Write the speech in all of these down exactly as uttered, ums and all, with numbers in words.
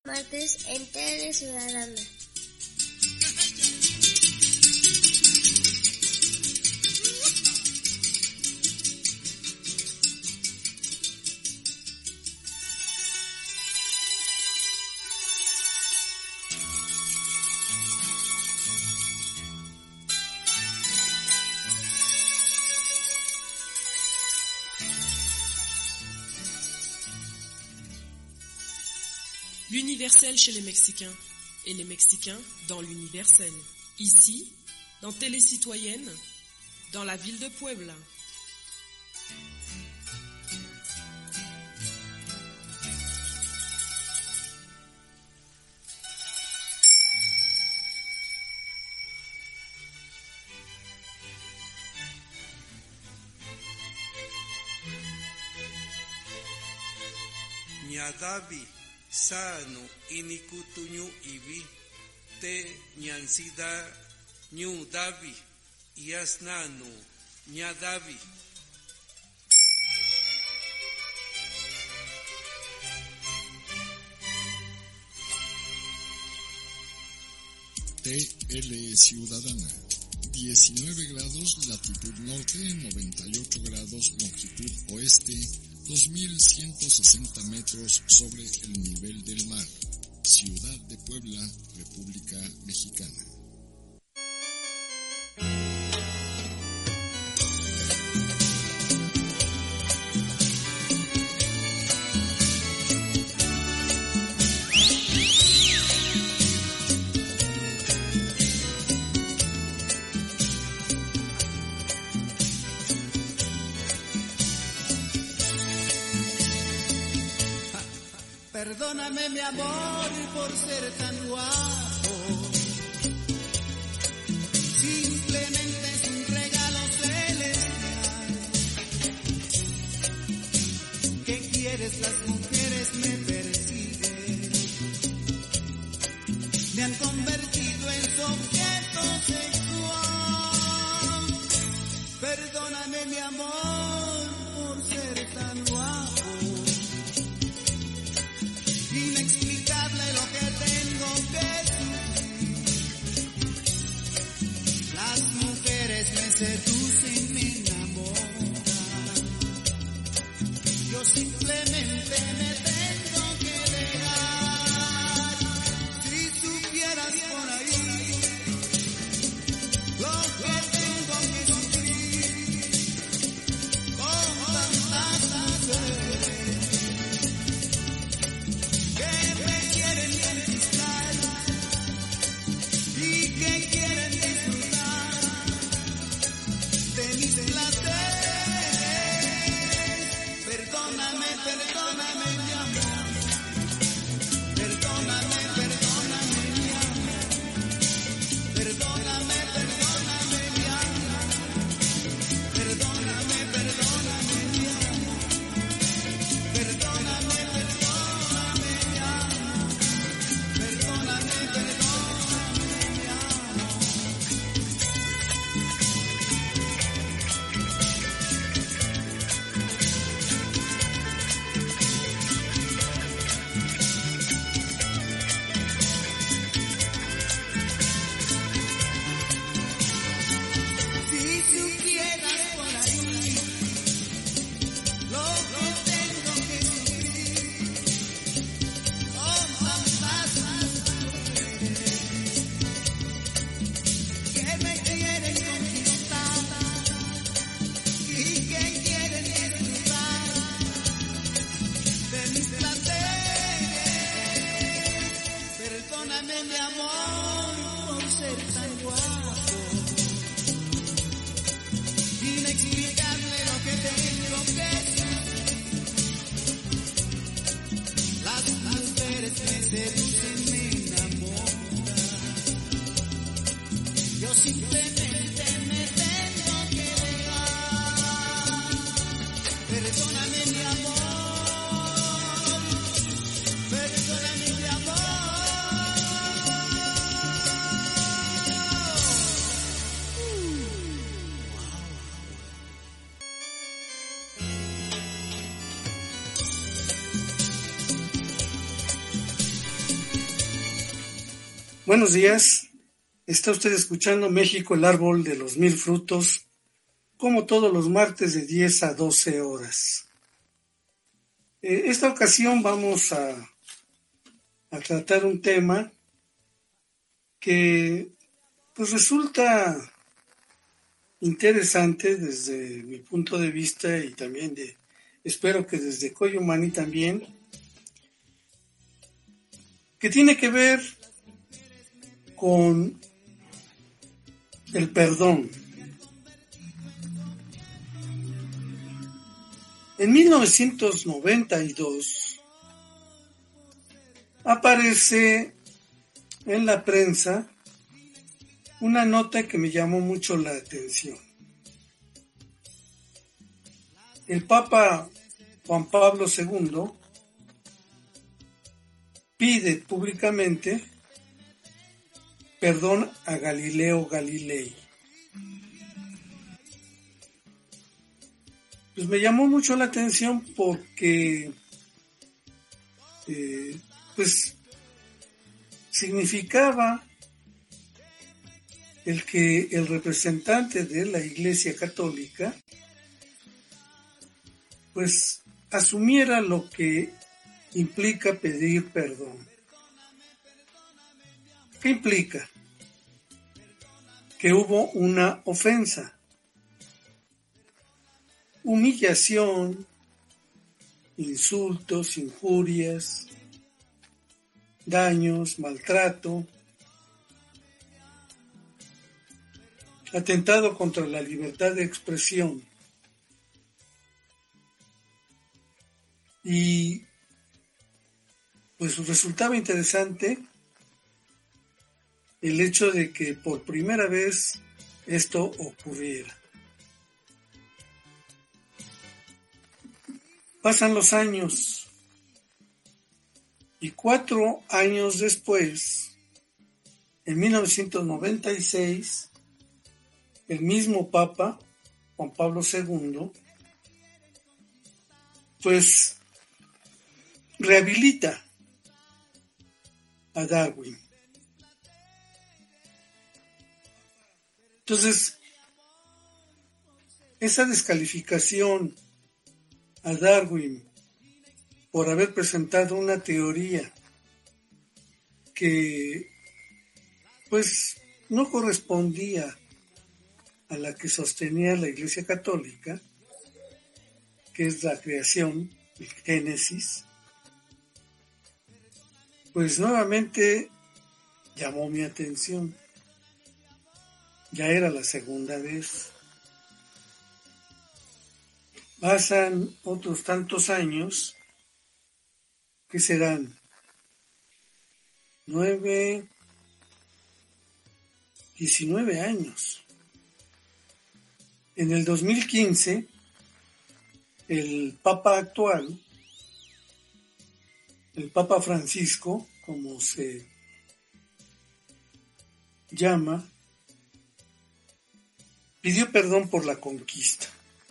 martes en Tele Ciudadana. L'universel chez les Mexicains et les Mexicains dans l'universel. Ici, dans Télé Citoyenne, dans la ville de Puebla. Ñadavi sano inikutuñu ibi te ñansida ñu davi yasnanu ñadavi. T L Ciudadana, diecinueve grados latitud norte, noventa y ocho grados longitud oeste, dos mil ciento sesenta metros sobre el nivel del mar. Ciudad de Puebla, República Mexicana. Perdóname mi amor por ser tan guapo, simplemente es un regalo celestial. ¿Qué quieres? Las mujeres me persiguen, me han convertido en su objeto sexual. Perdóname mi amor por ser tan guapo, inexplicable lo que tengo que sufrir. Las mujeres me seducen, me enamoran. Yo simplemente me tengo que dejar. Si supieras por ahí lo que tengo que sufrir con tantas mujeres que me quieren conquistar y que quieren disfrutar de mis placeres. Perdóname, perdóname mi amor, perdóname, perdóname mi amor, perdóname, perdóname mi amor, perdóname, perdóname mi amor, perdóname, perdóname mi amor, perdóname, perdóname mi amor. Si supieras por ahí lo que tengo que sufrir con tantas mujeres que me quieren conquistar y que quieren disfrutar de mis placeres. Perdóname mi amor por ser tan guapo, inexplicable lo que tengo que sufrir. Las mujeres me seducen, me enamoran. Yo simplemente me tengo que dejar. Perdóname mi amor, perdóname mi amor. Buenos días, está usted escuchando México, el árbol de los mil frutos, como todos los martes de diez a doce horas. Eh, esta ocasión vamos a, a tratar un tema que pues resulta interesante desde mi punto de vista y también de, espero que desde Coyomani también, que tiene que ver con el perdón. En mil novecientos noventa y dos aparece en la prensa una nota que me llamó mucho la atención. El Papa Juan Pablo segundo pide públicamente perdón a Galileo Galilei. Pues me llamó mucho la atención porque eh, pues significaba el que el representante de la Iglesia Católica pues asumiera lo que implica pedir perdón. ¿Qué implica? Que hubo una ofensa, humillación, insultos, injurias, daños, maltrato, atentado contra la libertad de expresión. Y pues resultaba interesante el hecho de que por primera vez esto ocurriera. Pasan los años y cuatro años después, en mil novecientos noventa y seis, el mismo Papa, Juan Pablo segundo, pues rehabilita a Darwin. Entonces, esa descalificación a Darwin por haber presentado una teoría que pues no correspondía a la que sostenía la Iglesia Católica, que es la creación, el Génesis, pues nuevamente llamó mi atención. Ya era la segunda vez. Pasan otros tantos años, que serán nueve, diecinueve años. En el dos mil quince, el Papa actual, el Papa Francisco, como se llama, pidió perdón por la conquista.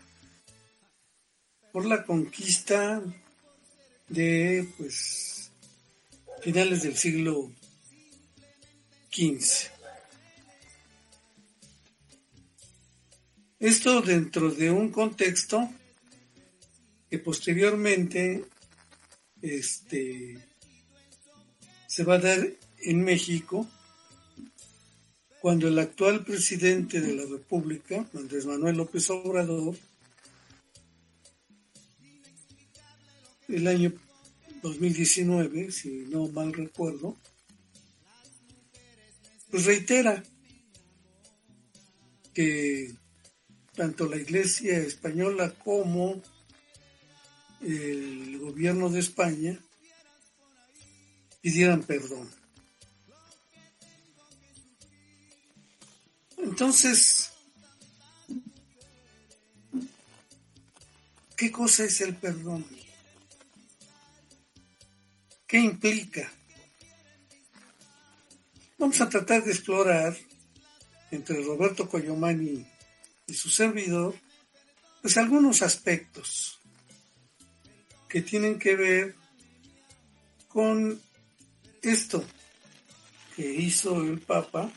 Por la conquista de, pues, finales del siglo quince. Esto dentro de un contexto que posteriormente este, se va a dar en México, cuando el actual presidente de la República, Andrés Manuel López Obrador, el año dos mil diecinueve, si no mal recuerdo, pues reitera que tanto la Iglesia española como el gobierno de España pidieran perdón. Entonces, ¿qué cosa es el perdón? ¿Qué implica? Vamos a tratar de explorar entre Roberto Coyomani y su servidor, pues algunos aspectos que tienen que ver con esto que hizo el Papa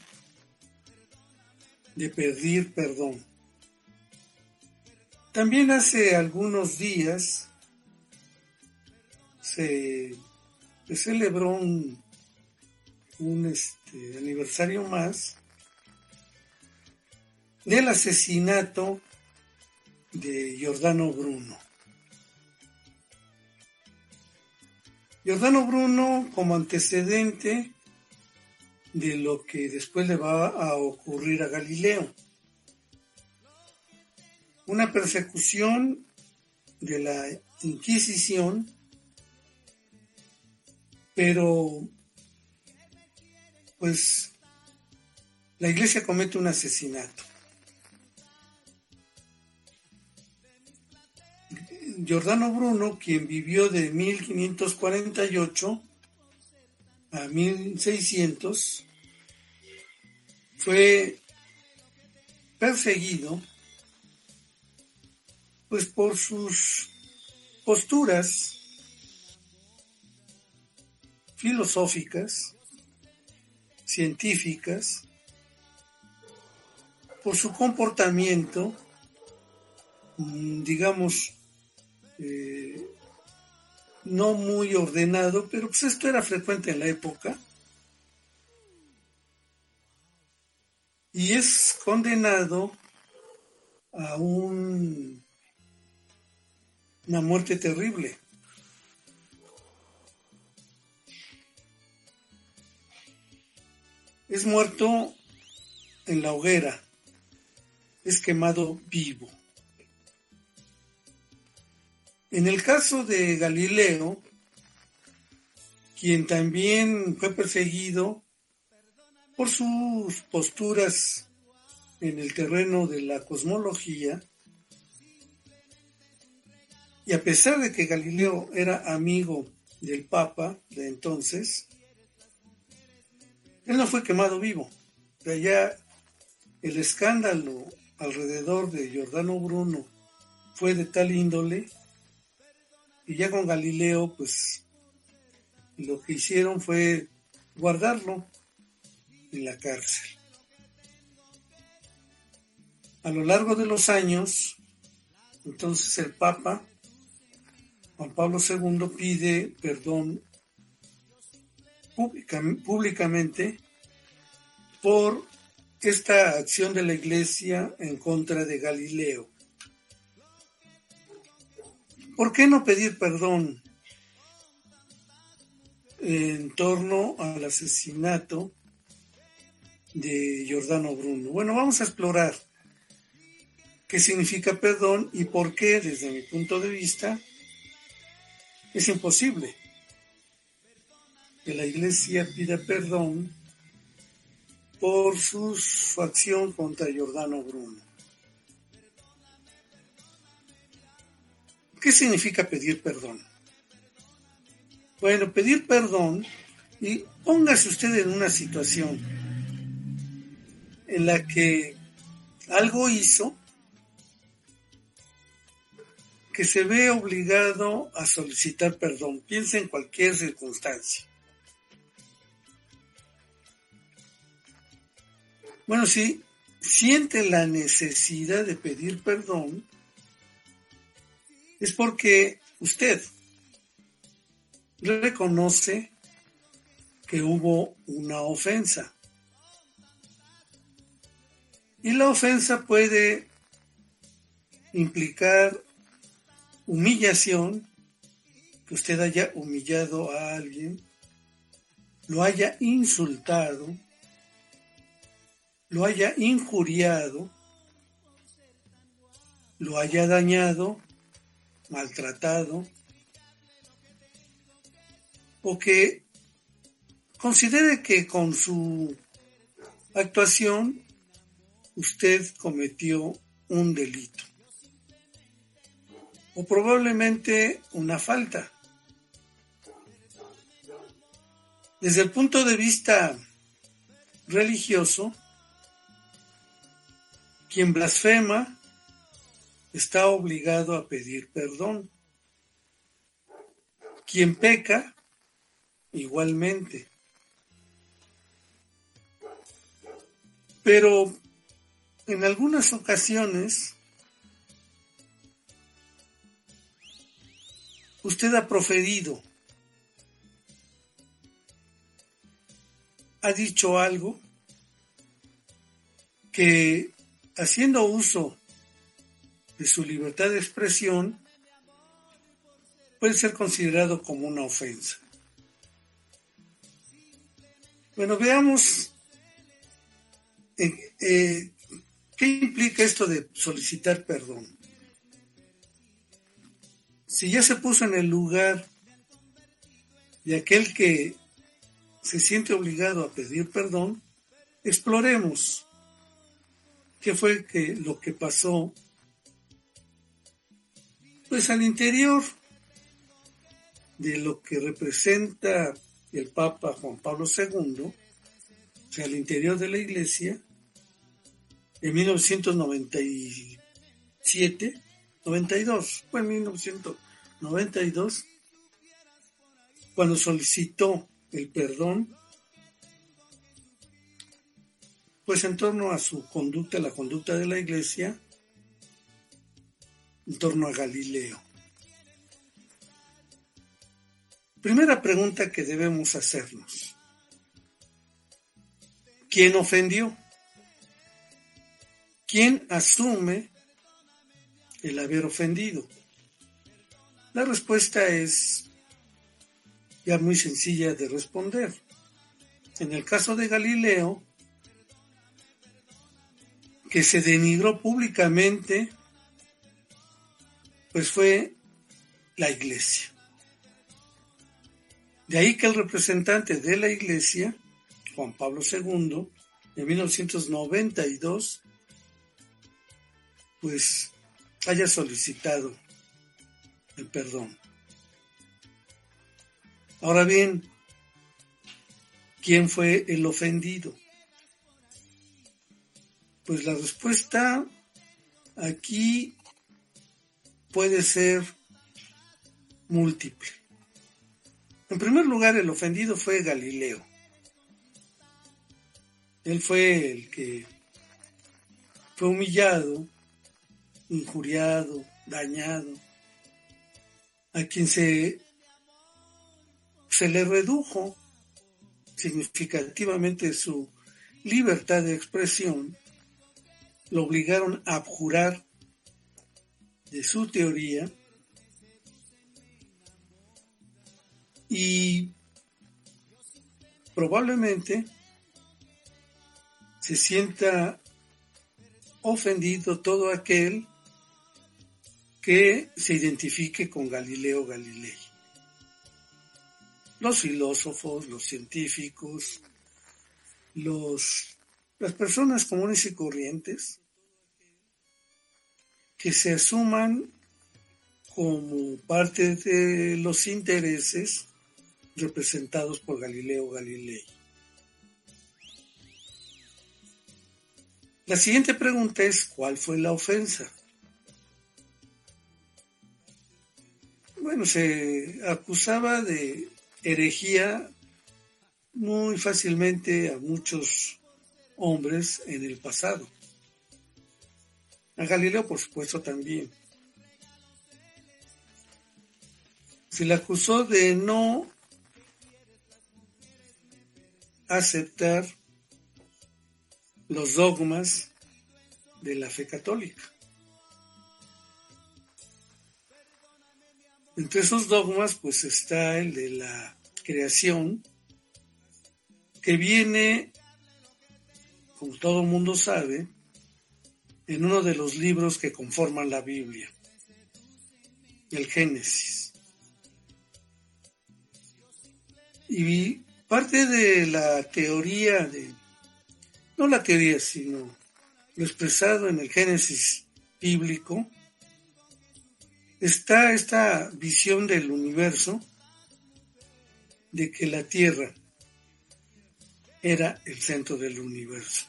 de pedir perdón. También hace algunos días se, se celebró un, un este, aniversario más del asesinato de Giordano Bruno. Giordano Bruno como antecedente de lo que después le va a ocurrir a Galileo. Una persecución de la Inquisición, pero pues la Iglesia comete un asesinato. Giordano Bruno, quien vivió de mil quinientos cuarenta y ocho a mil seiscientos, fue perseguido pues por sus posturas filosóficas, científicas, por su comportamiento, digamos, eh, no muy ordenado, pero pues esto era frecuente en la época, y es condenado a un, una muerte terrible. Es muerto en la hoguera, es quemado vivo. En el caso de Galileo, quien también fue perseguido por sus posturas en el terreno de la cosmología, y a pesar de que Galileo era amigo del Papa de entonces, él no fue quemado vivo. De allá el escándalo alrededor de Giordano Bruno fue de tal índole, y ya con Galileo, pues, lo que hicieron fue guardarlo en la cárcel. A lo largo de los años, entonces el Papa Juan Pablo segundo pide perdón públicamente por esta acción de la Iglesia en contra de Galileo. ¿Por qué no pedir perdón en torno al asesinato de Giordano Bruno? Bueno, vamos a explorar qué significa perdón y por qué, desde mi punto de vista, es imposible que la Iglesia pida perdón por su, su acción contra Giordano Bruno. ¿Qué significa pedir perdón? Bueno, pedir perdón, y póngase usted en una situación en la que algo hizo que se ve obligado a solicitar perdón. Piensa en cualquier circunstancia. Bueno, si siente la necesidad de pedir perdón, es porque usted reconoce que hubo una ofensa. Y la ofensa puede implicar humillación, que usted haya humillado a alguien, lo haya insultado, lo haya injuriado, lo haya dañado, maltratado, o que considere que con su actuación usted cometió un delito, o probablemente una falta. Desde el punto de vista religioso, quien blasfema está obligado a pedir perdón. Quien peca, igualmente. Pero en algunas ocasiones usted ha proferido, ha dicho algo que, haciendo uso de su libertad de expresión, puede ser considerado como una ofensa. Bueno, veamos eh, eh, qué implica esto de solicitar perdón. Si ya se puso en el lugar de aquel que se siente obligado a pedir perdón, exploremos qué fue que, lo que pasó pues al interior de lo que representa el Papa Juan Pablo segundo, o sea, al interior de la Iglesia, en mil novecientos noventa y siete, noventa y dos, fue en mil novecientos noventa y dos, cuando solicitó el perdón, pues en torno a su conducta, la conducta de la Iglesia, en torno a Galileo. Primera pregunta que debemos hacernos: ¿quién ofendió? ¿Quién asume el haber ofendido? La respuesta es ya muy sencilla de responder. En el caso de Galileo, que se denigró públicamente, pues fue la Iglesia. De ahí que el representante de la Iglesia, Juan Pablo segundo, en mil novecientos noventa y dos, pues haya solicitado el perdón. Ahora bien, ¿quién fue el ofendido? Pues la respuesta aquí puede ser múltiple. En primer lugar, el ofendido fue Galileo. Él fue el que fue humillado, injuriado, dañado, a quien se, se le redujo significativamente su libertad de expresión, lo obligaron a abjurar de su teoría y probablemente se sienta ofendido todo aquel que se identifique con Galileo Galilei. Los filósofos, los científicos, los, las personas comunes y corrientes que se asuman como parte de los intereses representados por Galileo Galilei. La siguiente pregunta es: ¿cuál fue la ofensa? Bueno, se acusaba de herejía muy fácilmente a muchos hombres en el pasado. A Galileo, por supuesto, también. Se le acusó de no aceptar los dogmas de la fe católica. Entre esos dogmas, pues está el de la creación, que viene, como todo el mundo sabe, en uno de los libros que conforman la Biblia, el Génesis. Y parte de la teoría, de, no la teoría, sino lo expresado en el Génesis bíblico, está esta visión del universo de que la Tierra era el centro del universo.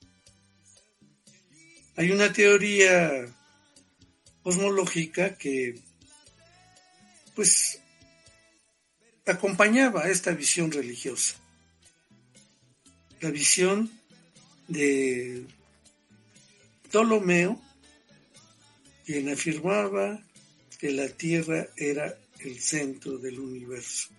Hay una teoría cosmológica que pues acompañaba esta visión religiosa, la visión de Ptolomeo, quien afirmaba que la Tierra era el centro del universo.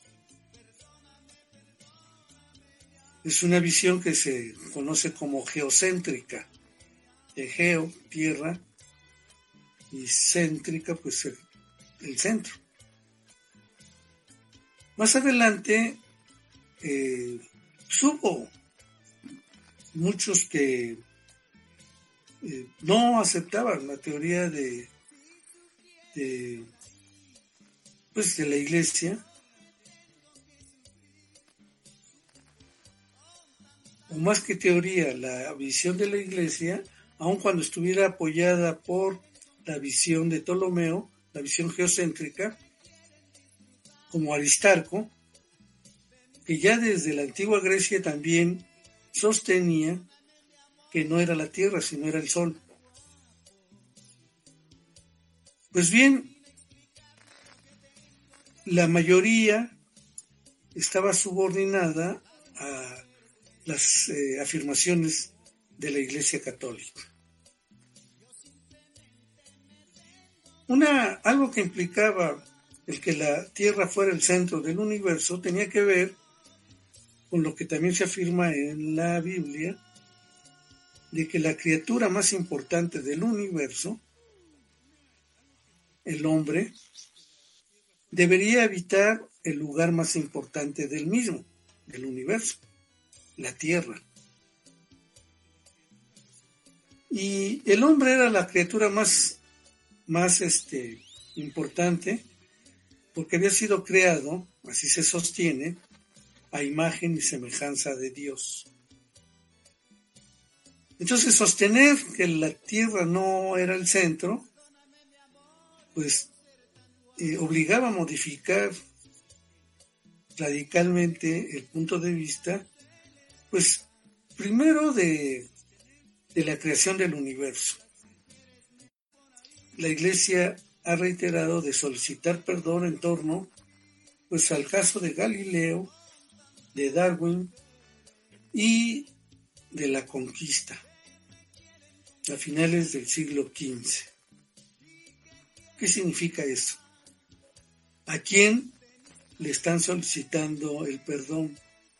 Es una visión que se conoce como geocéntrica, de geo, tierra, y céntrica, pues el, el centro. Más adelante, eh, pues hubo muchos que eh, no aceptaban la teoría de, de, pues de la Iglesia, o más que teoría, la visión de la Iglesia, aun cuando estuviera apoyada por la visión de Ptolomeo, la visión geocéntrica, como Aristarco, que ya desde la antigua Grecia también sostenía que no era la Tierra, sino era el Sol. Pues bien, la mayoría estaba subordinada a las eh, afirmaciones de la Iglesia Católica. Una, algo que implicaba el que la Tierra fuera el centro del universo tenía que ver con lo que también se afirma en la Biblia, de que la criatura más importante del universo, el hombre, debería habitar el lugar más importante del mismo, del universo, la Tierra. Y el hombre era la criatura más, más este, importante, porque había sido creado, así se sostiene, a imagen y semejanza de Dios. Entonces, sostener que la Tierra no era el centro, pues eh, obligaba a modificar radicalmente el punto de vista, pues primero de, de la creación del universo. La Iglesia ha reiterado de solicitar perdón en torno pues al caso de Galileo, de Darwin y de la conquista a finales del siglo quince. ¿Qué significa eso? ¿A quién le están solicitando el perdón?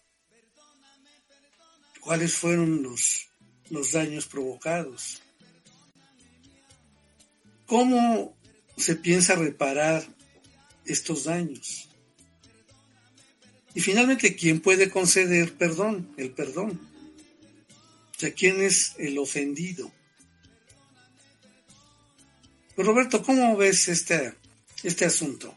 ¿Cuáles fueron los, los daños provocados? ¿Cómo se piensa reparar estos daños? Y finalmente, ¿quién puede conceder perdón? El perdón. O sea, ¿quién es el ofendido? Pues Roberto, ¿cómo ves este, este asunto?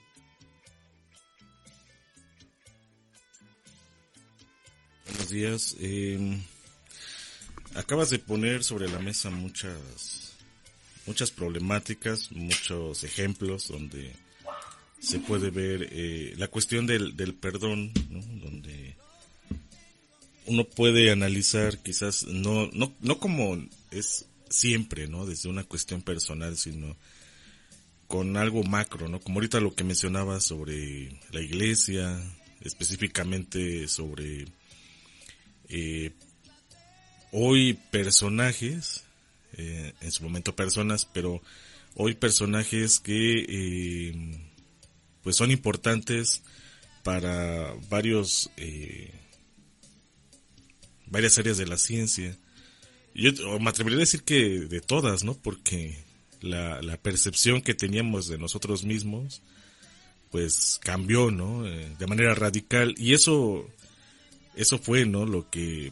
Buenos días. Eh, acabas de poner sobre la mesa muchas, muchas problemáticas, muchos ejemplos donde se puede ver eh, la cuestión del, del perdón, ¿no? Donde uno puede analizar quizás no, no, no como es siempre, ¿no? Desde una cuestión personal, sino con algo macro, ¿no? Como ahorita lo que mencionaba sobre la Iglesia, específicamente sobre eh, hoy personajes, eh, en su momento personas, pero hoy personajes que eh, pues son importantes para varios eh, varias áreas de la ciencia. Yo me atrevería a decir que de todas, ¿no? Porque la, la percepción que teníamos de nosotros mismos pues cambió, ¿no? Eh, de manera radical, y eso eso fue, ¿no? Lo que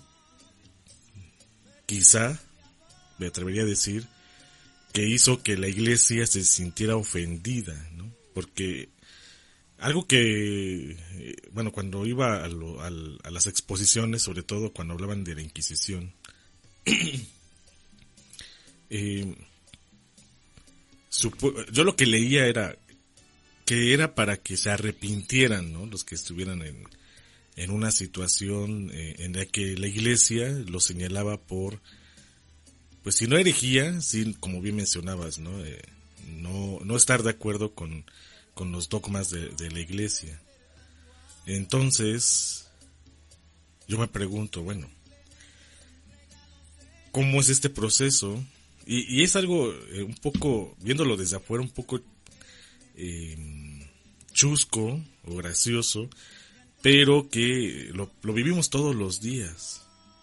quizá me atrevería a decir que hizo que la Iglesia se sintiera ofendida, ¿no? Porque algo que, bueno, cuando iba a, lo, a, a las exposiciones, sobre todo cuando hablaban de la Inquisición, eh, supo, yo lo que leía era que era para que se arrepintieran, ¿no? Los que estuvieran en, en una situación eh, en la que la Iglesia los señalaba por, pues si no herejía, sí, como bien mencionabas, ¿no? Eh, no, no estar de acuerdo con con los dogmas de, de la Iglesia. Entonces, yo me pregunto, bueno, cómo es este proceso. Y, y es algo eh, un poco, viéndolo desde afuera, un poco eh, chusco o gracioso, pero que lo, lo vivimos todos los días.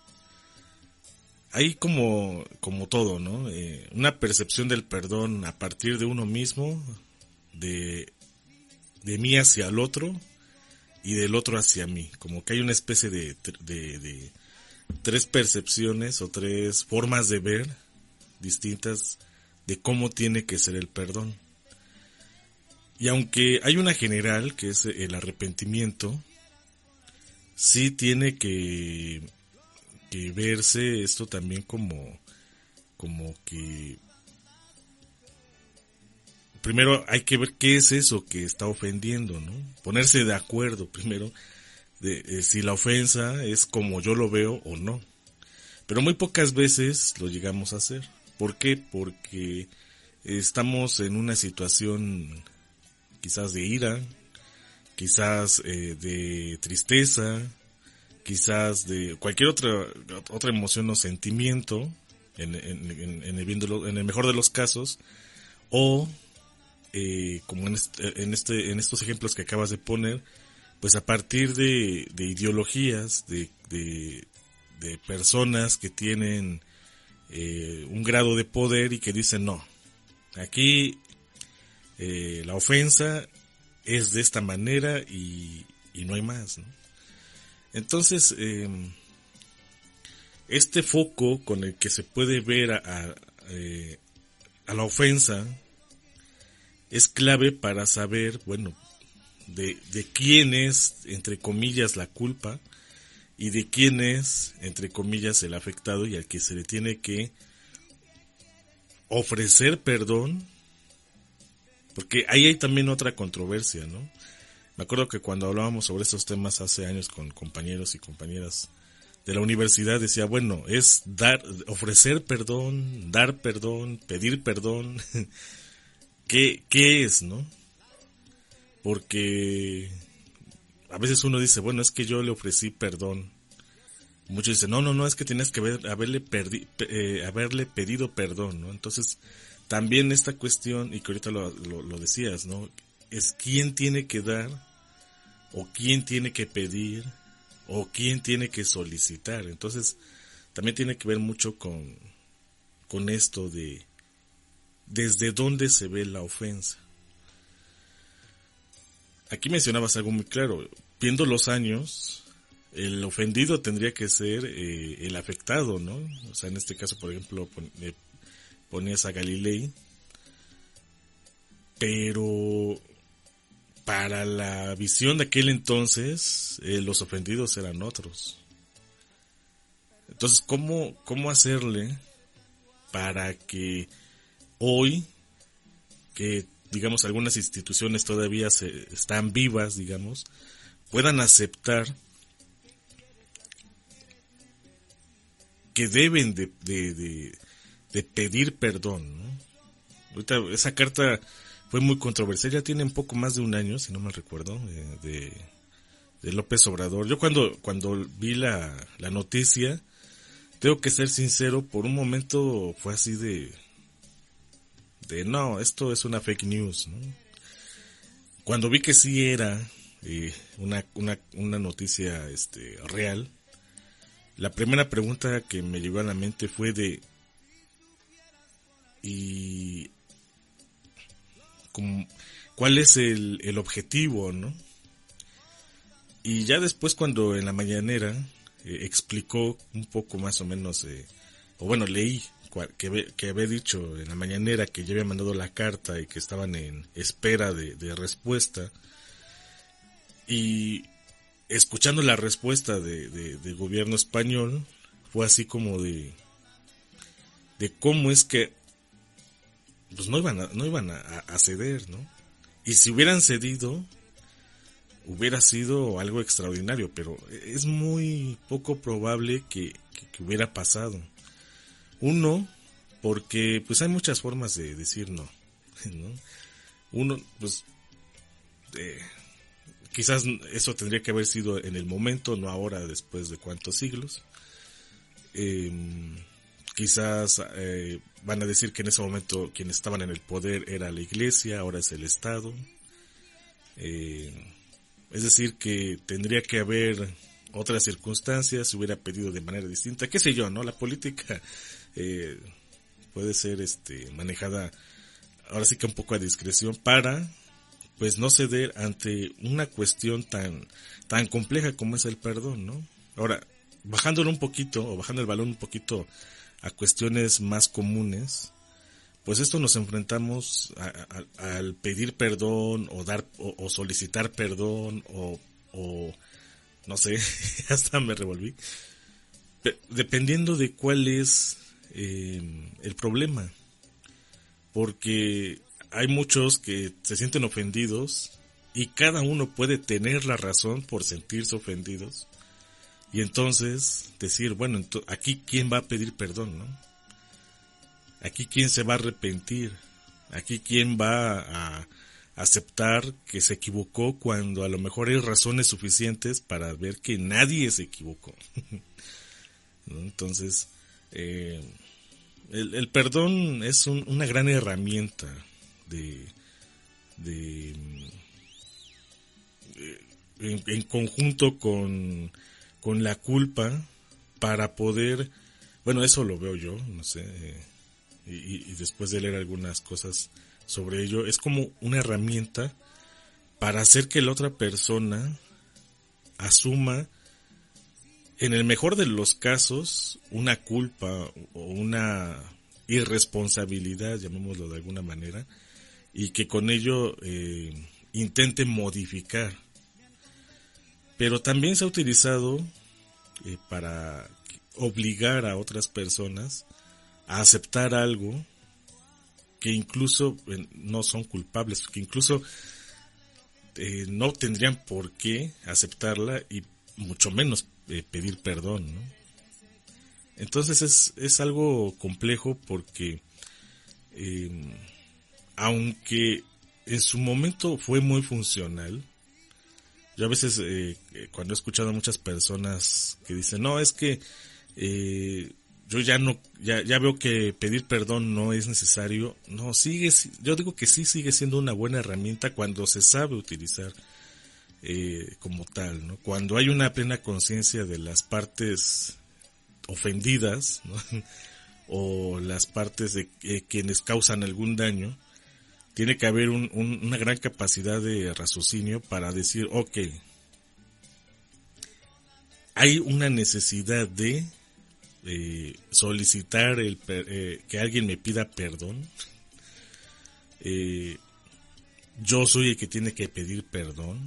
Hay como, como todo, ¿no? Eh, una percepción del perdón a partir de uno mismo, de, de mí hacia el otro y del otro hacia mí. Como que hay una especie de, de, de tres percepciones o tres formas de ver distintas de cómo tiene que ser el perdón. Y aunque hay una general, que es el arrepentimiento, sí tiene que, que verse esto también como, como que primero hay que ver qué es eso que está ofendiendo, ¿no? Ponerse de acuerdo primero de, de si la ofensa es como yo lo veo o no. Pero muy pocas veces lo llegamos a hacer. ¿Por qué? Porque estamos en una situación quizás de ira, quizás eh, de tristeza, quizás de cualquier otra otra emoción o sentimiento, en, en, en, en, el, en el mejor de los casos, o eh, como en, este, en, este, en estos ejemplos que acabas de poner, pues a partir de, de ideologías, de, de, de personas que tienen eh, un grado de poder y que dicen no, aquí eh, la ofensa es de esta manera y, y no hay más, ¿no? Entonces, eh, este foco con el que se puede ver a, a, eh, a la ofensa es clave para saber, bueno, de, de quién es, entre comillas, la culpa y de quién es, entre comillas, el afectado y al que se le tiene que ofrecer perdón, porque ahí hay también otra controversia, ¿no? Me acuerdo que cuando hablábamos sobre estos temas hace años con compañeros y compañeras de la universidad, decía, bueno, es dar, ofrecer perdón, dar perdón, pedir perdón. ¿Qué, qué es, no? Porque a veces uno dice, bueno, es que yo le ofrecí perdón. Muchos dicen, no, no, no, es que tienes que haber, haberle, perdi, eh, haberle pedido perdón, ¿no? Entonces, también esta cuestión, y que ahorita lo, lo, lo decías, ¿no? Es quién tiene que dar, o quién tiene que pedir, o quién tiene que solicitar. Entonces, también tiene que ver mucho con, con esto de desde dónde se ve la ofensa. Aquí mencionabas algo muy claro. Viendo los años, el ofendido tendría que ser eh, el afectado, ¿no? O sea, en este caso, por ejemplo, pon, eh, ponías a Galilei, pero para la visión de aquel entonces, eh, los ofendidos eran otros. Entonces, ¿cómo, cómo hacerle para que hoy, que digamos algunas instituciones todavía se, están vivas, digamos, puedan aceptar que deben de, de, de, de pedir perdón, ¿no? Ahorita esa carta fue muy controversial, ya tiene un poco más de un año, si no me recuerdo, eh, de, de López Obrador. Yo cuando, cuando vi la, la noticia, tengo que ser sincero, por un momento fue así de, de no, esto es una fake news, ¿no? Cuando vi que sí era eh, una, una, una noticia este, real, la primera pregunta que me llegó a la mente fue de, ¿y como, cuál es el, el objetivo, no? Y ya después cuando en la mañanera eh, explicó un poco más o menos, eh, o bueno, leí que, que había dicho en la mañanera que ya había mandado la carta y que estaban en espera de, de respuesta, y escuchando la respuesta de, de, del gobierno español, fue así como de, de cómo es que pues no iban a, no iban a, a ceder, ¿no? Y si hubieran cedido, hubiera sido algo extraordinario, pero es muy poco probable que, que, que hubiera pasado. Uno, porque pues hay muchas formas de decir no, ¿no? Uno, pues, eh, quizás eso tendría que haber sido en el momento, no ahora, después de cuántos siglos. Eh, quizás eh, van a decir que en ese momento quienes estaban en el poder era la iglesia, ahora es el Estado. Eh, es decir, que tendría que haber otras circunstancias, se hubiera pedido de manera distinta, qué sé yo, ¿no? La política eh, puede ser este manejada ahora sí que un poco a discreción para pues no ceder ante una cuestión tan tan compleja como es el perdón, ¿no? Ahora, bajándolo un poquito o bajando el balón un poquito a cuestiones más comunes, pues esto nos enfrentamos a, a, al pedir perdón o dar o, o solicitar perdón o, o no sé, hasta me revolví, dependiendo de cuál es eh, el problema, porque hay muchos que se sienten ofendidos y cada uno puede tener la razón por sentirse ofendidos y entonces decir, bueno, ento- aquí quién va a pedir perdón, ¿no? Aquí quién se va a arrepentir, aquí quién va a aceptar que se equivocó cuando a lo mejor hay razones suficientes para ver que nadie se equivocó. ¿No? Entonces, eh, el, el perdón es un, una gran herramienta de, de en, en conjunto con, con la culpa para poder, bueno, eso lo veo yo, no sé, eh, y, y después de leer algunas cosas sobre ello, es como una herramienta para hacer que la otra persona asuma, en el mejor de los casos, una culpa o una irresponsabilidad, llamémoslo de alguna manera, y que con ello eh, intente modificar. Pero también se ha utilizado eh, para obligar a otras personas a aceptar algo que incluso eh, no son culpables, que incluso eh, no tendrían por qué aceptarla y mucho menos eh, pedir perdón, ¿no? Entonces es, es algo complejo porque eh, aunque en su momento fue muy funcional, yo a veces eh, cuando he escuchado a muchas personas que dicen, no, es que eh, yo ya no, ya, ya veo que pedir perdón no es necesario. No, sigue, yo digo que sí sigue siendo una buena herramienta cuando se sabe utilizar eh, como tal, ¿no? Cuando hay una plena conciencia de las partes ofendidas, ¿no? O las partes de eh, quienes causan algún daño, tiene que haber un, un, una gran capacidad de raciocinio para decir, ok, hay una necesidad de Eh, solicitar el eh, que alguien me pida perdón. Eh, yo soy el que tiene que pedir perdón.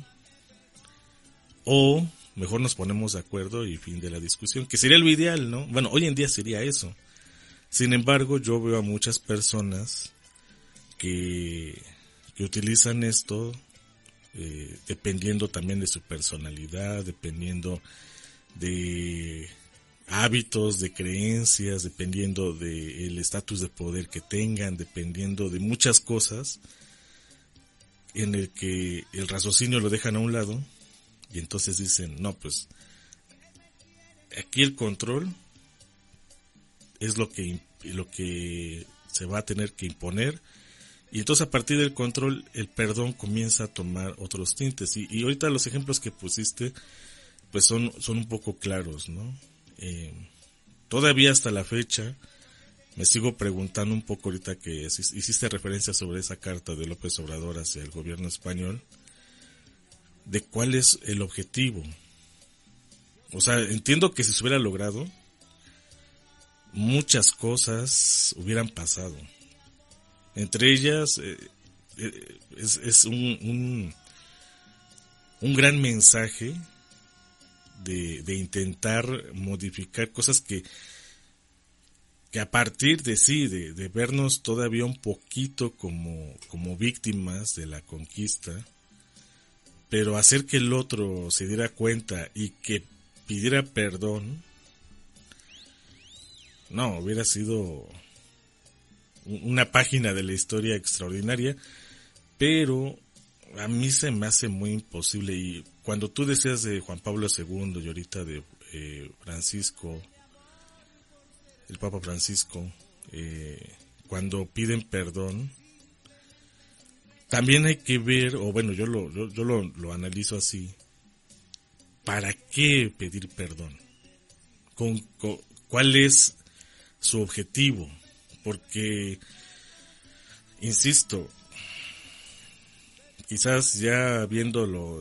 O mejor nos ponemos de acuerdo y fin de la discusión, que sería lo ideal, ¿no? Bueno, hoy en día sería eso. Sin embargo, yo veo a muchas personas que, que utilizan esto eh, dependiendo también de su personalidad, dependiendo de hábitos, de creencias, dependiendo del estatus de poder que tengan, dependiendo de muchas cosas, en el que el raciocinio lo dejan a un lado y entonces dicen, no, pues aquí el control es lo que lo que se va a tener que imponer, y entonces a partir del control el perdón comienza a tomar otros tintes, y, y ahorita los ejemplos que pusiste pues son, son un poco claros, ¿no? Eh, todavía hasta la fecha me sigo preguntando un poco, ahorita que hiciste referencia sobre esa carta de López Obrador hacia el gobierno español, de cuál es el objetivo. O sea, entiendo que si se hubiera logrado, muchas cosas hubieran pasado. Entre ellas eh, eh, es, es un, un un gran mensaje de, de intentar modificar cosas que que a partir de sí, de, de vernos todavía un poquito como, como víctimas de la conquista, pero hacer que el otro se diera cuenta y que pidiera perdón, no, hubiera sido una página de la historia extraordinaria, pero a mí se me hace muy imposible. Y cuando tú decías de Juan Pablo segundo y ahorita de eh, Francisco, el Papa Francisco, eh, cuando piden perdón, también hay que ver, o bueno, yo lo, yo, yo lo, lo analizo así, ¿para qué pedir perdón? ¿Con, con, ¿Cuál es su objetivo? Porque, insisto, quizás ya viéndolo,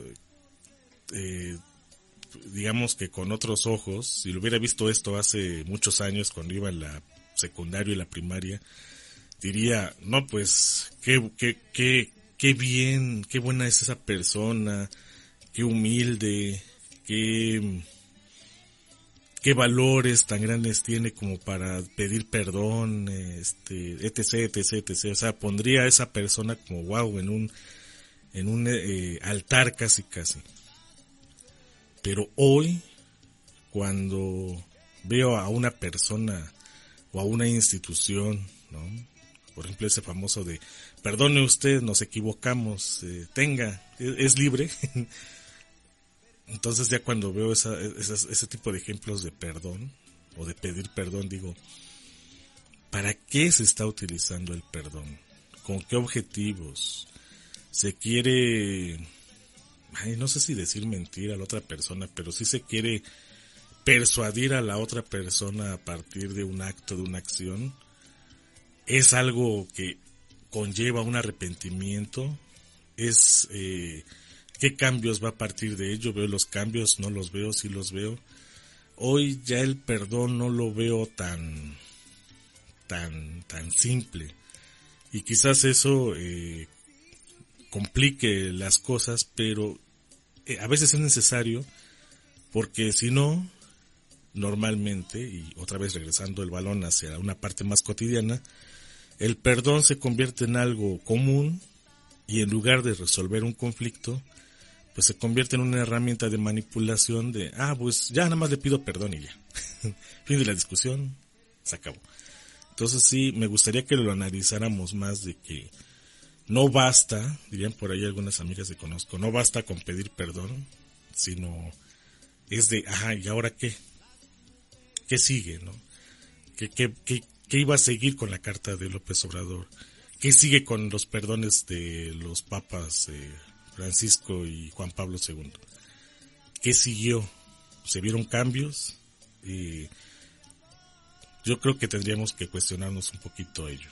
eh, digamos que con otros ojos, si lo hubiera visto esto hace muchos años cuando iba en la secundaria y la primaria, diría, no, pues, qué, qué, qué, qué bien, qué buena es esa persona, qué humilde, qué, qué valores tan grandes tiene como para pedir perdón, este, etc, etc, etc. O sea, pondría a esa persona como wow en un, en un eh, altar casi, casi. Pero hoy, cuando veo a una persona o a una institución, ¿no? Por ejemplo, ese famoso de, perdone usted, nos equivocamos, eh, tenga, es, es libre. Entonces ya cuando veo esa, esas, ese tipo de ejemplos de perdón, o de pedir perdón, digo, ¿para qué se está utilizando el perdón? ¿Con qué objetivos? ¿Se quiere, ay, no sé si decir mentir a la otra persona, pero sí se quiere persuadir a la otra persona a partir de un acto, de una acción? ¿Es algo que conlleva un arrepentimiento? ¿Es eh, qué cambios va a partir de ello? ¿Veo los cambios? ¿No los veo? ¿Sí los veo? Hoy ya el perdón no lo veo tan tan tan simple, y quizás eso eh, complique las cosas, pero eh, a veces es necesario, porque si no, normalmente, y otra vez regresando el balón hacia una parte más cotidiana, el perdón se convierte en algo común, y en lugar de resolver un conflicto, pues se convierte en una herramienta de manipulación de, ah, pues ya nada más le pido perdón y ya. Fin de la discusión, se acabó. Entonces sí, me gustaría que lo analizáramos más, de que no basta, dirían por ahí algunas amigas que conozco, no basta con pedir perdón, sino es de, ajá, ¿y ahora qué? ¿Qué sigue, no? ¿Qué, qué, qué, qué iba a seguir con la carta de López Obrador? ¿Qué sigue con los perdones de los papas eh, Francisco y Juan Pablo segundo? ¿Qué siguió? ¿Se vieron cambios? Y yo creo que tendríamos que cuestionarnos un poquito ello.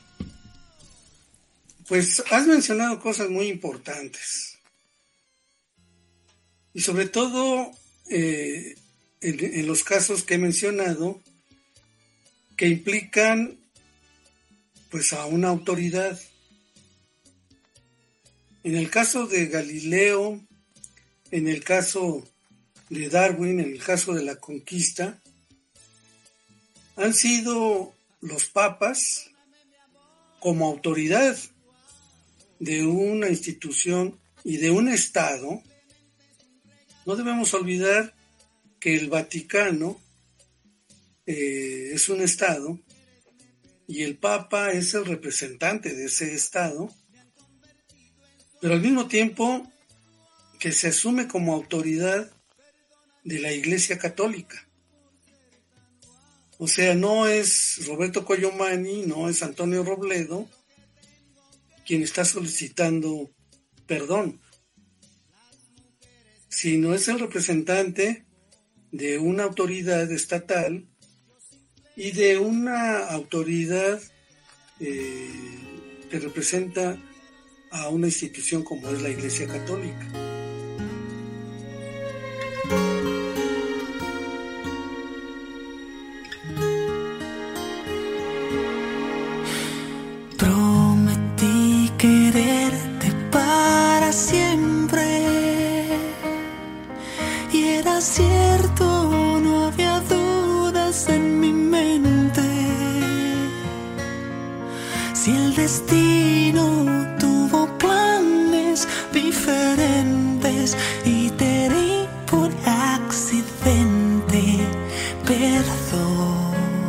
Pues has mencionado cosas muy importantes. Y sobre todo eh, en, en los casos que he mencionado, que implican pues a una autoridad. En el caso de Galileo, en el caso de Darwin, en el caso de la conquista, han sido los papas como autoridad de una institución y de un estado. No debemos olvidar que el Vaticano eh, es un estado, y el Papa es el representante de ese estado, pero al mismo tiempo que se asume como autoridad de la Iglesia Católica. O sea, no es Roberto Collomani, no es Antonio Robledo quien está solicitando perdón, sino es el representante de una autoridad estatal y de una autoridad eh, que representa a una institución como es la Iglesia Católica. Prometí quererte para siempre, y era cierto, no había dudas en mi mente. Si el destino tuvo planes diferentes y te di por accidente, perdón.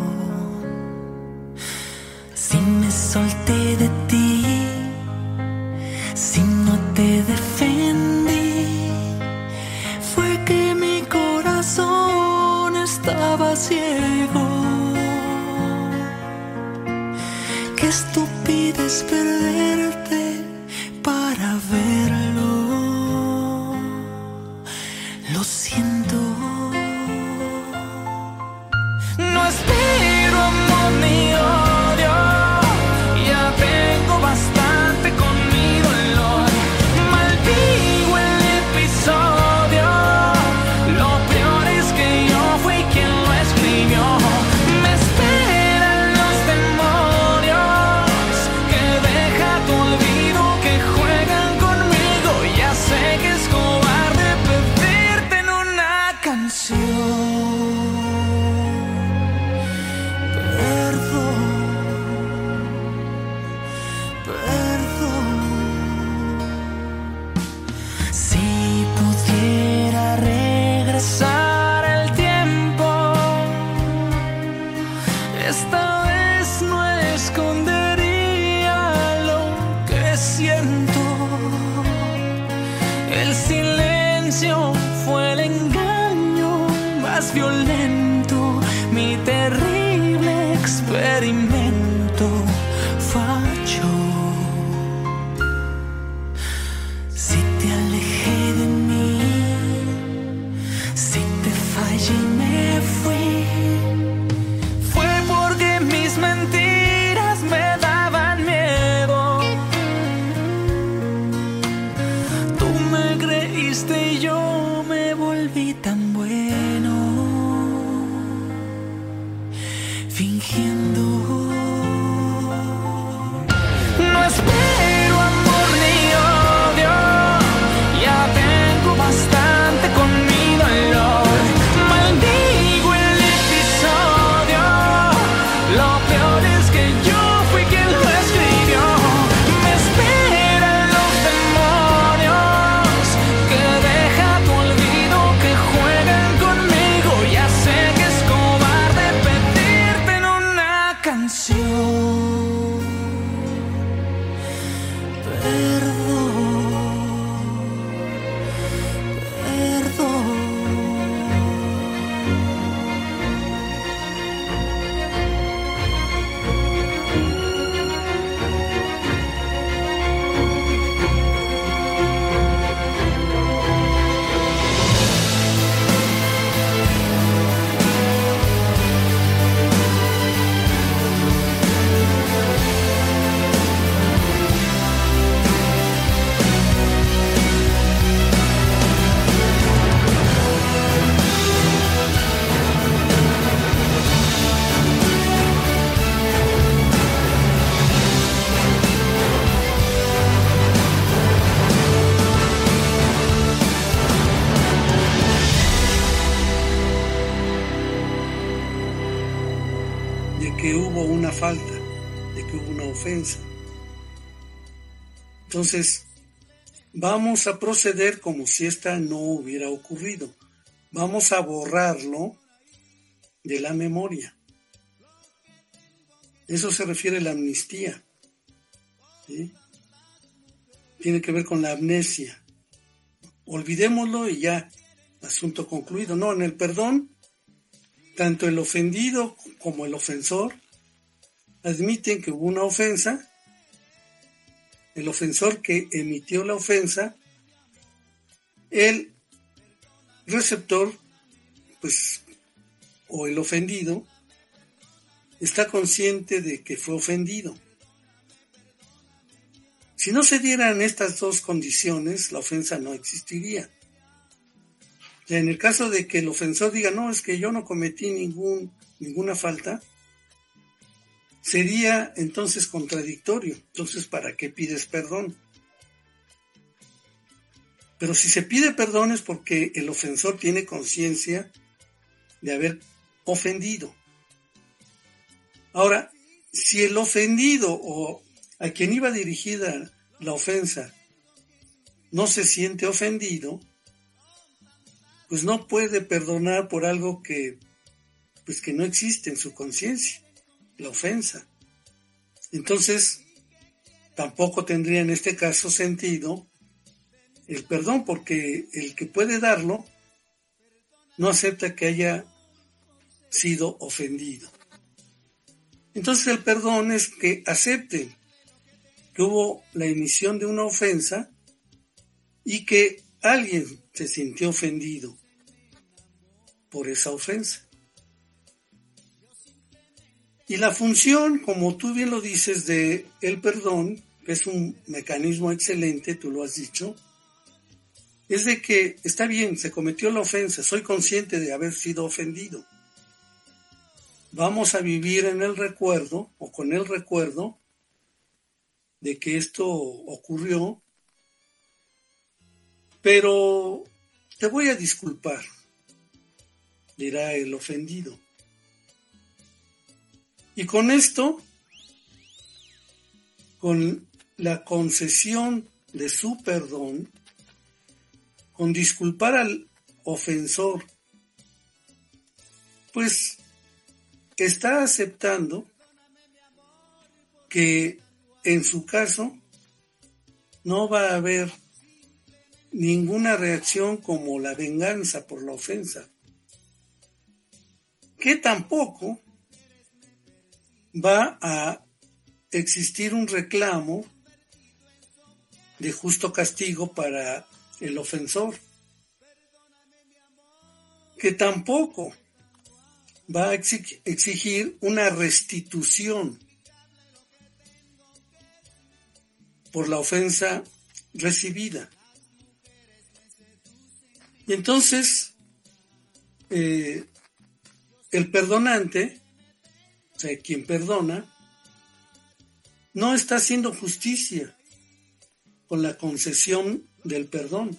Si me solté de ti, si no te defendí, fue que mi corazón estaba ciego. qué estupidez perderte para verlo. Lo siento. No espero amor ni odio, ya tengo bastante con mi dolor. Maldigo el episodio, lo peor es que yo fui quien lo escribió. Me esperan los demonios que deja tu olvido, que juegan conmigo. Ya sé que es cobarde pedirte en una canción. Esta vez no escondería lo que siento. El silencio fue el engaño más violento. Mi terrible experimento falló. Si te alejé de mí, si te fallé y me fui, mentiras me daban miedo. Tú me creíste y yo me volví tan bueno, fingiendo. No espero amor ni odio, ya tengo bastante con mi dolor. Maldigo el episodio, lo peor es que yo fui quien lo escribió. Me esperan los demonios que deja tu olvido, que juegan conmigo. Ya sé que es cobarde pedirte en una canción. Perdón, perdón. Que hubo una falta, de que hubo una ofensa. Entonces, vamos a proceder como si esta no hubiera ocurrido. Vamos a borrarlo de la memoria. Eso se refiere a la amnistía, ¿sí? Tiene que ver con la amnesia. Olvidémoslo y ya, asunto concluido. No, en el perdón, tanto el ofendido como el ofensor admiten que hubo una ofensa. El ofensor que emitió la ofensa, el receptor, pues, o el ofendido, está consciente de que fue ofendido. Si no se dieran estas dos condiciones, la ofensa no existiría. O sea, en el caso de que el ofensor diga, no, es que yo no cometí ningún, ninguna falta, sería entonces contradictorio. Entonces, ¿para qué pides perdón? Pero si se pide perdón es porque el ofensor tiene conciencia de haber ofendido. Ahora, si el ofendido o a quien iba dirigida la ofensa no se siente ofendido, pues no puede perdonar por algo que, pues que no existe en su conciencia, la ofensa. Entonces, tampoco tendría en este caso sentido el perdón, porque el que puede darlo no acepta que haya sido ofendido. Entonces el perdón es que acepte que hubo la emisión de una ofensa y que alguien se sintió ofendido por esa ofensa. Y la función, como tú bien lo dices, de el perdón, que es un mecanismo excelente, tú lo has dicho, es de que está bien, se cometió la ofensa, soy consciente de haber sido ofendido. Vamos a vivir en el recuerdo, o con el recuerdo, de que esto ocurrió, pero te voy a disculpar, dirá el ofendido. Y con esto, con la concesión de su perdón, con disculpar al ofensor, pues está aceptando que en su caso no va a haber ninguna reacción como la venganza por la ofensa, que tampoco va a existir un reclamo de justo castigo para el ofensor, que tampoco va a exigir una restitución por la ofensa recibida. Y entonces, eh, el perdonante, o sea, quien perdona, no está haciendo justicia con la concesión del perdón,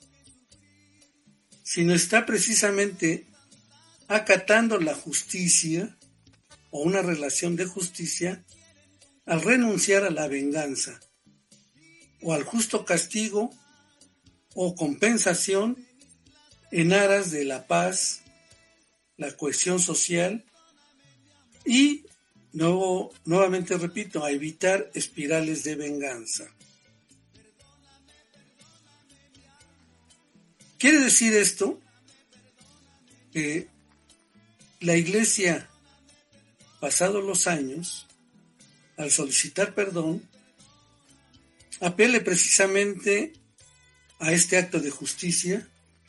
sino está precisamente acatando la justicia o una relación de justicia al renunciar a la venganza o al justo castigo o compensación en aras de la paz, la cohesión social y, nuevo, nuevamente repito, a evitar espirales de venganza. Quiere decir esto que la Iglesia, pasados los años, al solicitar perdón, apele precisamente a este acto de justicia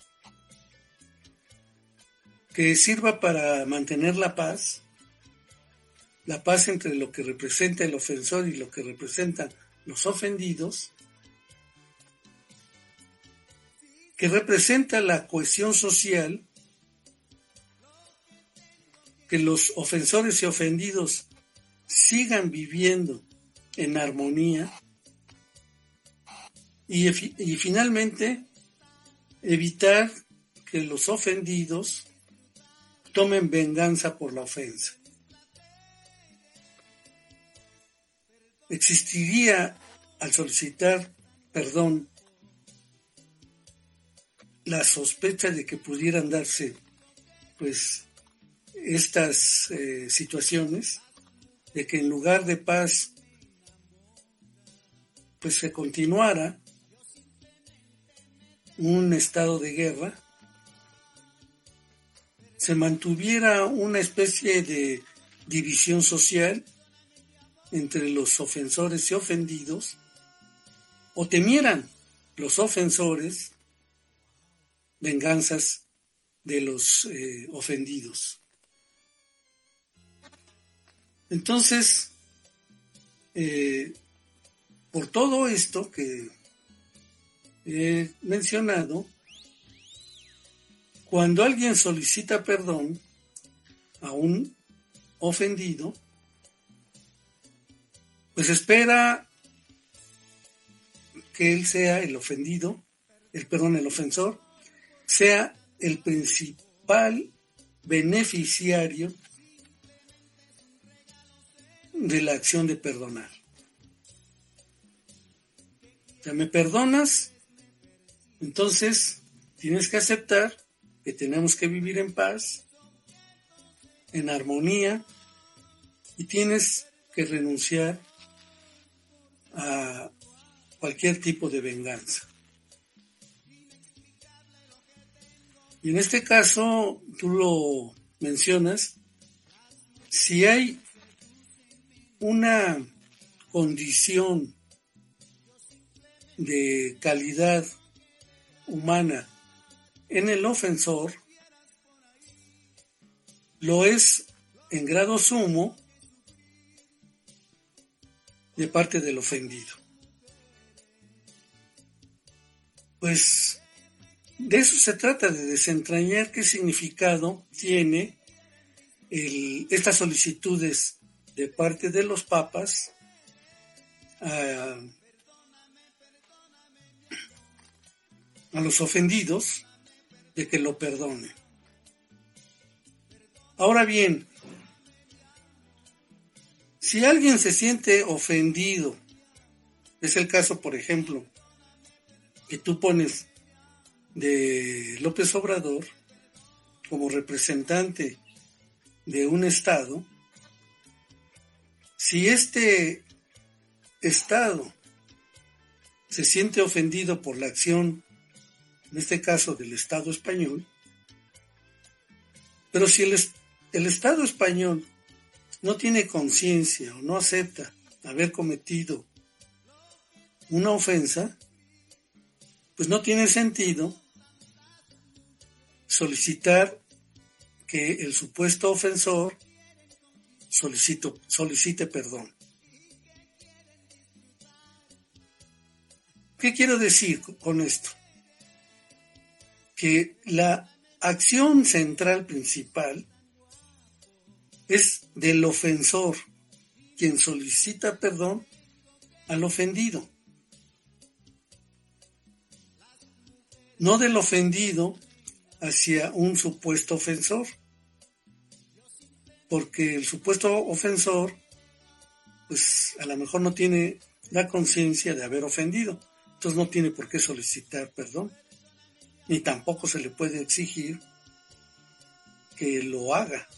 que sirva para mantener la paz, la paz entre lo que representa el ofensor y lo que representan los ofendidos, que representa la cohesión social, que los ofensores y ofendidos sigan viviendo en armonía y, y finalmente evitar que los ofendidos tomen venganza por la ofensa. Existiría, al solicitar perdón, la sospecha de que pudieran darse, pues, estas eh, situaciones, de que en lugar de paz, pues se continuara un estado de guerra, se mantuviera una especie de división social entre los ofensores y ofendidos, o temieran los ofensores venganzas de los eh, ofendidos. Entonces, eh, por todo esto que he mencionado, cuando alguien solicita perdón a un ofendido, pues espera que él sea el ofendido, el perdón, el ofensor, sea el principal beneficiario de la acción de perdonar. O sea, me perdonas, entonces tienes que aceptar que tenemos que vivir en paz, en armonía, y tienes que renunciar a cualquier tipo de venganza. Y en este caso, tú lo mencionas, si hay una condición de calidad humana en el ofensor, lo es en grado sumo de parte del ofendido. Pues de eso se trata, de desentrañar qué significado tiene el, estas solicitudes de parte de los papas a, a los ofendidos de que lo perdonen. Ahora bien, si alguien se siente ofendido, es el caso, por ejemplo, que tú pones de López Obrador como representante de un estado, si este estado se siente ofendido por la acción, en este caso del Estado español, pero si el, el Estado español no tiene conciencia o no acepta haber cometido una ofensa, pues no tiene sentido solicitar que el supuesto ofensor solicito, solicite perdón. ¿Qué quiero decir con esto? Que la acción central principal es del ofensor, quien solicita perdón al ofendido, no del ofendido hacia un supuesto ofensor, porque el supuesto ofensor pues a lo mejor no tiene la conciencia de haber ofendido, entonces no tiene por qué solicitar perdón, ni tampoco se le puede exigir que lo haga.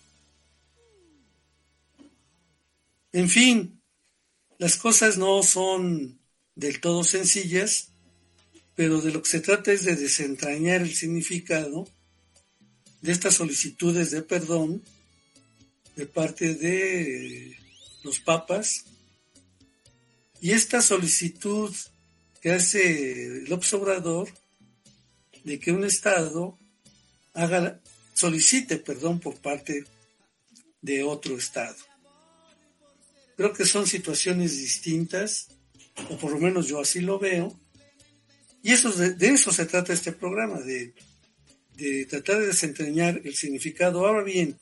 En fin, las cosas no son del todo sencillas, pero de lo que se trata es de desentrañar el significado de estas solicitudes de perdón de parte de los papas, y esta solicitud que hace López Obrador de que un estado haga, solicite perdón por parte de otro estado. Creo que son situaciones distintas, o por lo menos yo así lo veo, y eso, de, de eso se trata este programa, de, de tratar de desentrañar el significado. Ahora bien,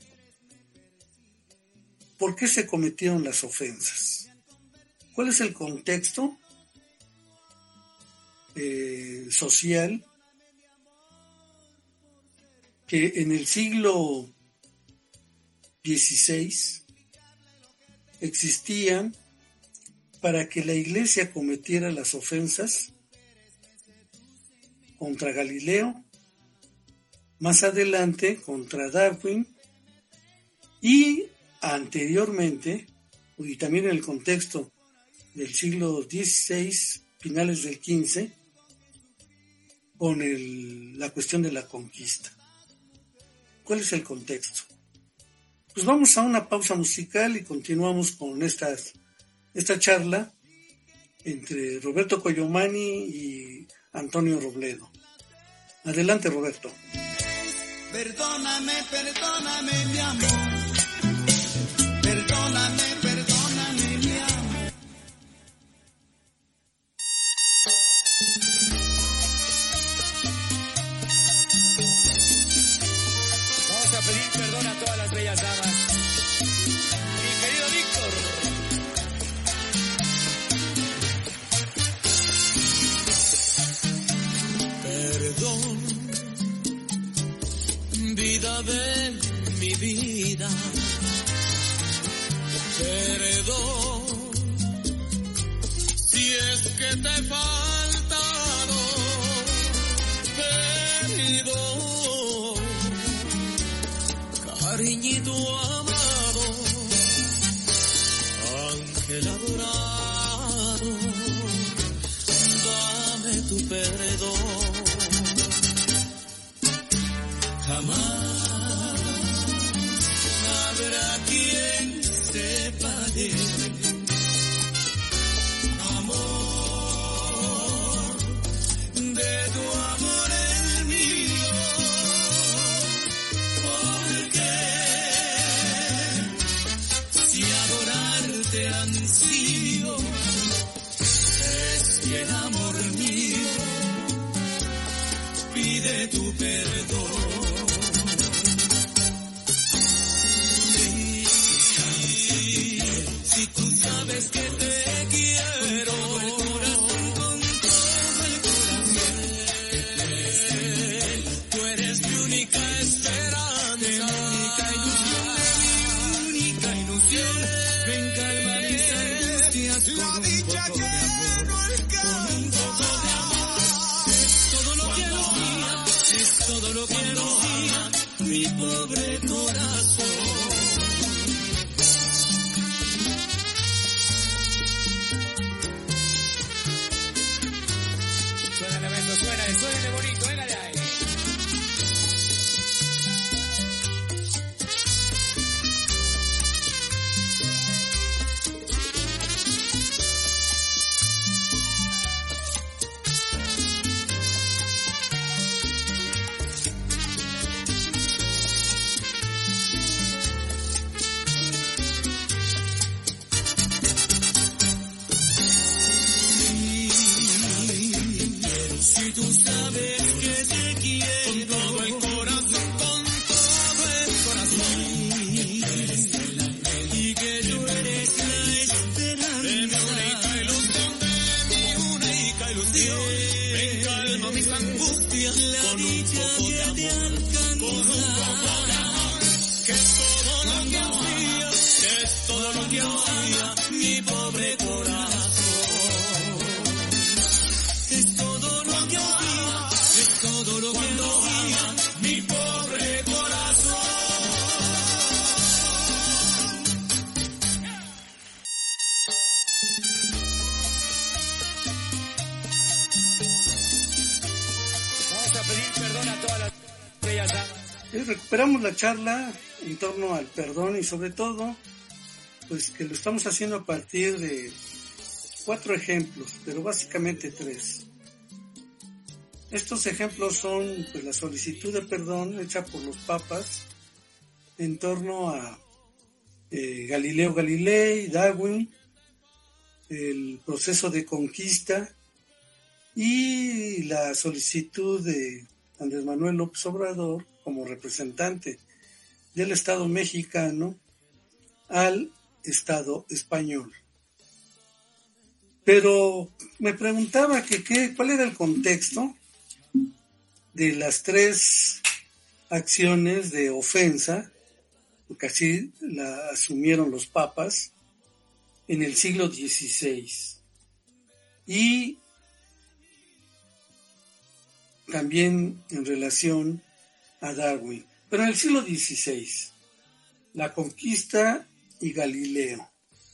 ¿por qué se cometieron las ofensas? ¿Cuál es el contexto eh, social que en el siglo dieciséis existían para que la Iglesia cometiera las ofensas contra Galileo, más adelante contra Darwin, y anteriormente, y también en el contexto del siglo dieciséis, finales del quince, con el, la cuestión de la conquista? ¿Cuál es el contexto? Pues vamos a una pausa musical y continuamos con estas, esta charla entre Roberto Coyomani y Antonio Robledo. Adelante, Roberto. Perdóname, perdóname, mi amor. Perdóname, perdóname, mi amor. Vamos a pedir perdón a todas las bellas damas. Mi querido Víctor. Perdón, vida de mi vida. Perdón, si es que te he faltado. Perdón, cariñito amado, ángel adorado, dame tu perdón. Jamás habrá quien sepa de con un poco de amor. Es todo lo que hacía, es todo lo que hacía mi pobre corazón. Suena elemento, suena, suena bonito, venga de ahí. Si tú sabes que te quiero con todo el corazón, con todo el corazón, y que tú eres la esperanza de mi única ilusión, de mi única ilusión, ven calma mis angustias con un poco de amor, con un poco de amor, que es todo lo que hacía, que es todo lo que hacía mi pobre corazón. Todo lo que hacía mi pobre corazón. Vamos a pedir perdón a todas las bellas damas. Eh, Recuperamos la charla en torno al perdón y sobre todo, pues que lo estamos haciendo a partir de cuatro ejemplos, pero básicamente tres. Estos ejemplos son pues, la solicitud de perdón hecha por los papas en torno a eh, Galileo Galilei, Darwin, el proceso de conquista y la solicitud de Andrés Manuel López Obrador como representante del Estado mexicano al Estado español. Pero me preguntaba que, que cuál era el contexto de las tres acciones de ofensa, porque así la asumieron los papas, en el siglo dieciséis. Y también en relación a Darwin. Pero en el siglo dieciséis, la conquista y Galileo.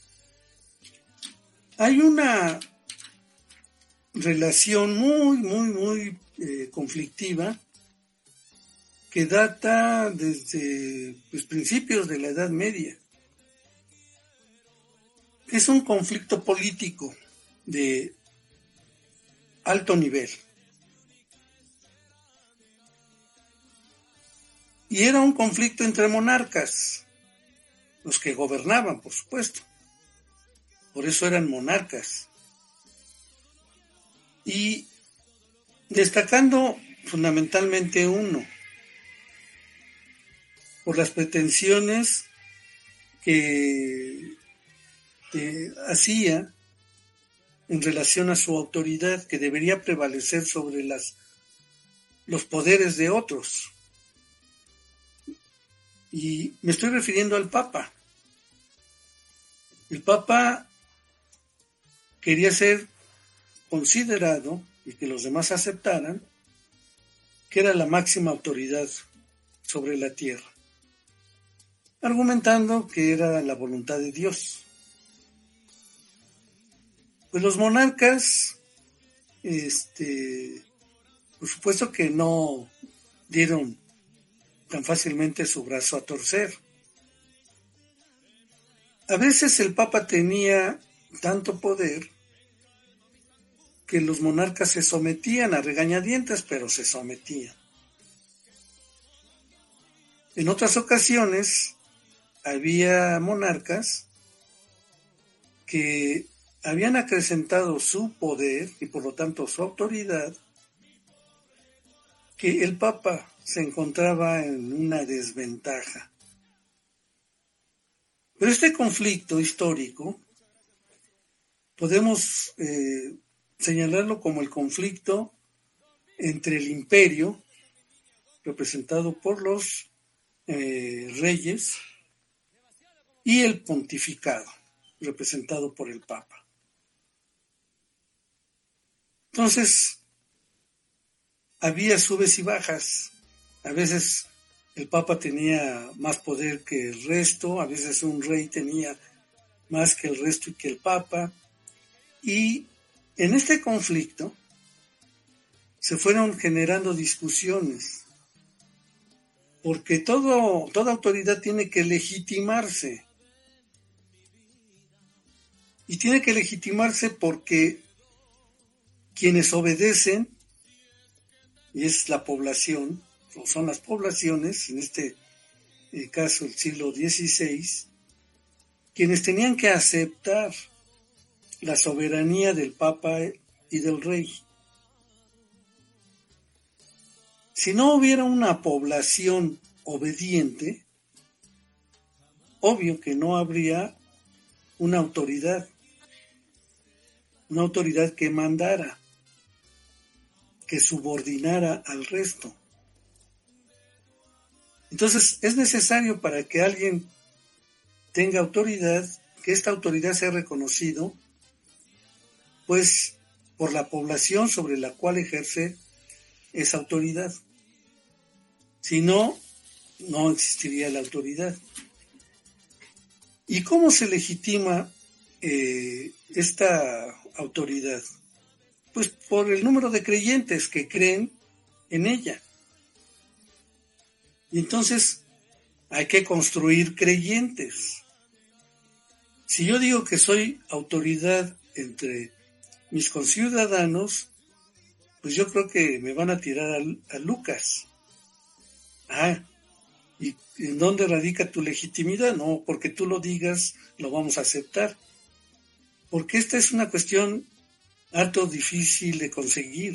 Hay una relación muy, muy, muy eh, conflictiva que data desde los principios de la Edad Media. Es un conflicto político de alto nivel. Y era un conflicto entre monarcas, los que gobernaban, por supuesto. Por eso eran monarcas. Y destacando fundamentalmente uno, por las pretensiones que, que hacía en relación a su autoridad, que debería prevalecer sobre las, los poderes de otros. Y me estoy refiriendo al Papa. El Papa quería ser considerado, y que los demás aceptaran, que era la máxima autoridad sobre la tierra, argumentando que era la voluntad de Dios. Pues los monarcas, este, por supuesto que no dieron tan fácilmente su brazo a torcer. A veces el Papa tenía tanto poder que los monarcas se sometían a regañadientes, pero se sometían. En otras ocasiones había monarcas que habían acrecentado su poder y por lo tanto su autoridad, que el Papa se encontraba en una desventaja. Pero este conflicto histórico podemos eh, señalarlo como el conflicto entre el imperio, representado por los eh, reyes, y el pontificado, representado por el Papa. Entonces, había subes y bajas. A veces el Papa tenía más poder que el resto, a veces un rey tenía más que el resto y que el Papa. Y en este conflicto se fueron generando discusiones, porque todo, toda autoridad tiene que legitimarse. Y tiene que legitimarse porque quienes obedecen, y es la población, o son las poblaciones, en este eh, caso el siglo dieciséis, quienes tenían que aceptar la soberanía del Papa y del Rey. Si no hubiera una población obediente, obvio que no habría una autoridad, una autoridad que mandara, que subordinara al resto. Entonces es necesario, para que alguien tenga autoridad, que esta autoridad sea reconocido, pues por la población sobre la cual ejerce esa autoridad. Si no, no existiría la autoridad. ¿Y cómo se legitima eh, esta autoridad? Pues por el número de creyentes que creen en ella. Y entonces hay que construir creyentes. Si yo digo que soy autoridad entre mis conciudadanos, pues yo creo que me van a tirar a, a Lucas. Ah, ¿y en dónde radica tu legitimidad? No, porque tú lo digas, lo vamos a aceptar. Porque esta es una cuestión harto difícil de conseguir.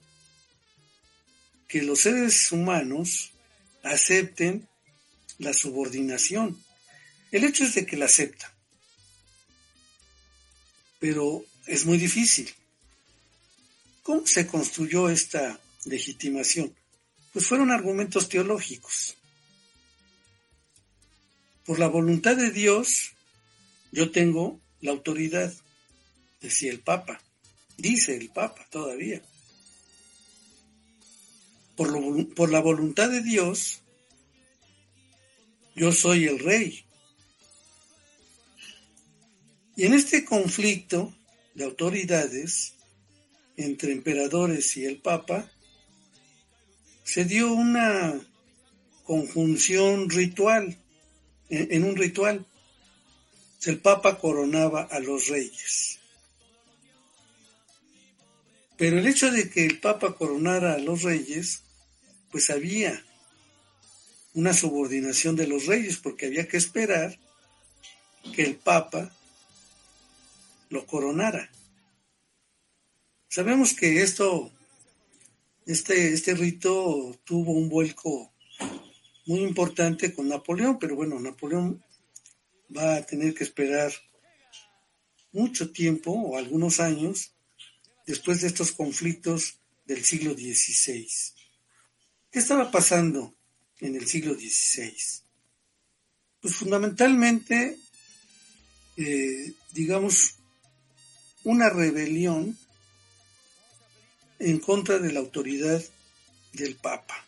Que los seres humanos acepten la subordinación. El hecho es de que la aceptan. Pero es muy difícil. ¿Cómo se construyó esta legitimación? Pues fueron argumentos teológicos. Por la voluntad de Dios, yo tengo la autoridad, decía el Papa. Dice el Papa todavía. Por, lo, por la voluntad de Dios, yo soy el rey. Y en este conflicto de autoridades entre emperadores y el Papa, se dio una conjunción ritual, en, en un ritual. El Papa coronaba a los reyes. Pero el hecho de que el Papa coronara a los reyes, pues había una subordinación de los reyes, porque había que esperar que el Papa lo coronara. Sabemos que esto, este, este rito tuvo un vuelco muy importante con Napoleón, pero bueno, Napoleón va a tener que esperar mucho tiempo o algunos años después de estos conflictos del siglo dieciséis. ¿Qué estaba pasando en el siglo dieciséis? Pues fundamentalmente, eh, digamos, una rebelión en contra de la autoridad del Papa.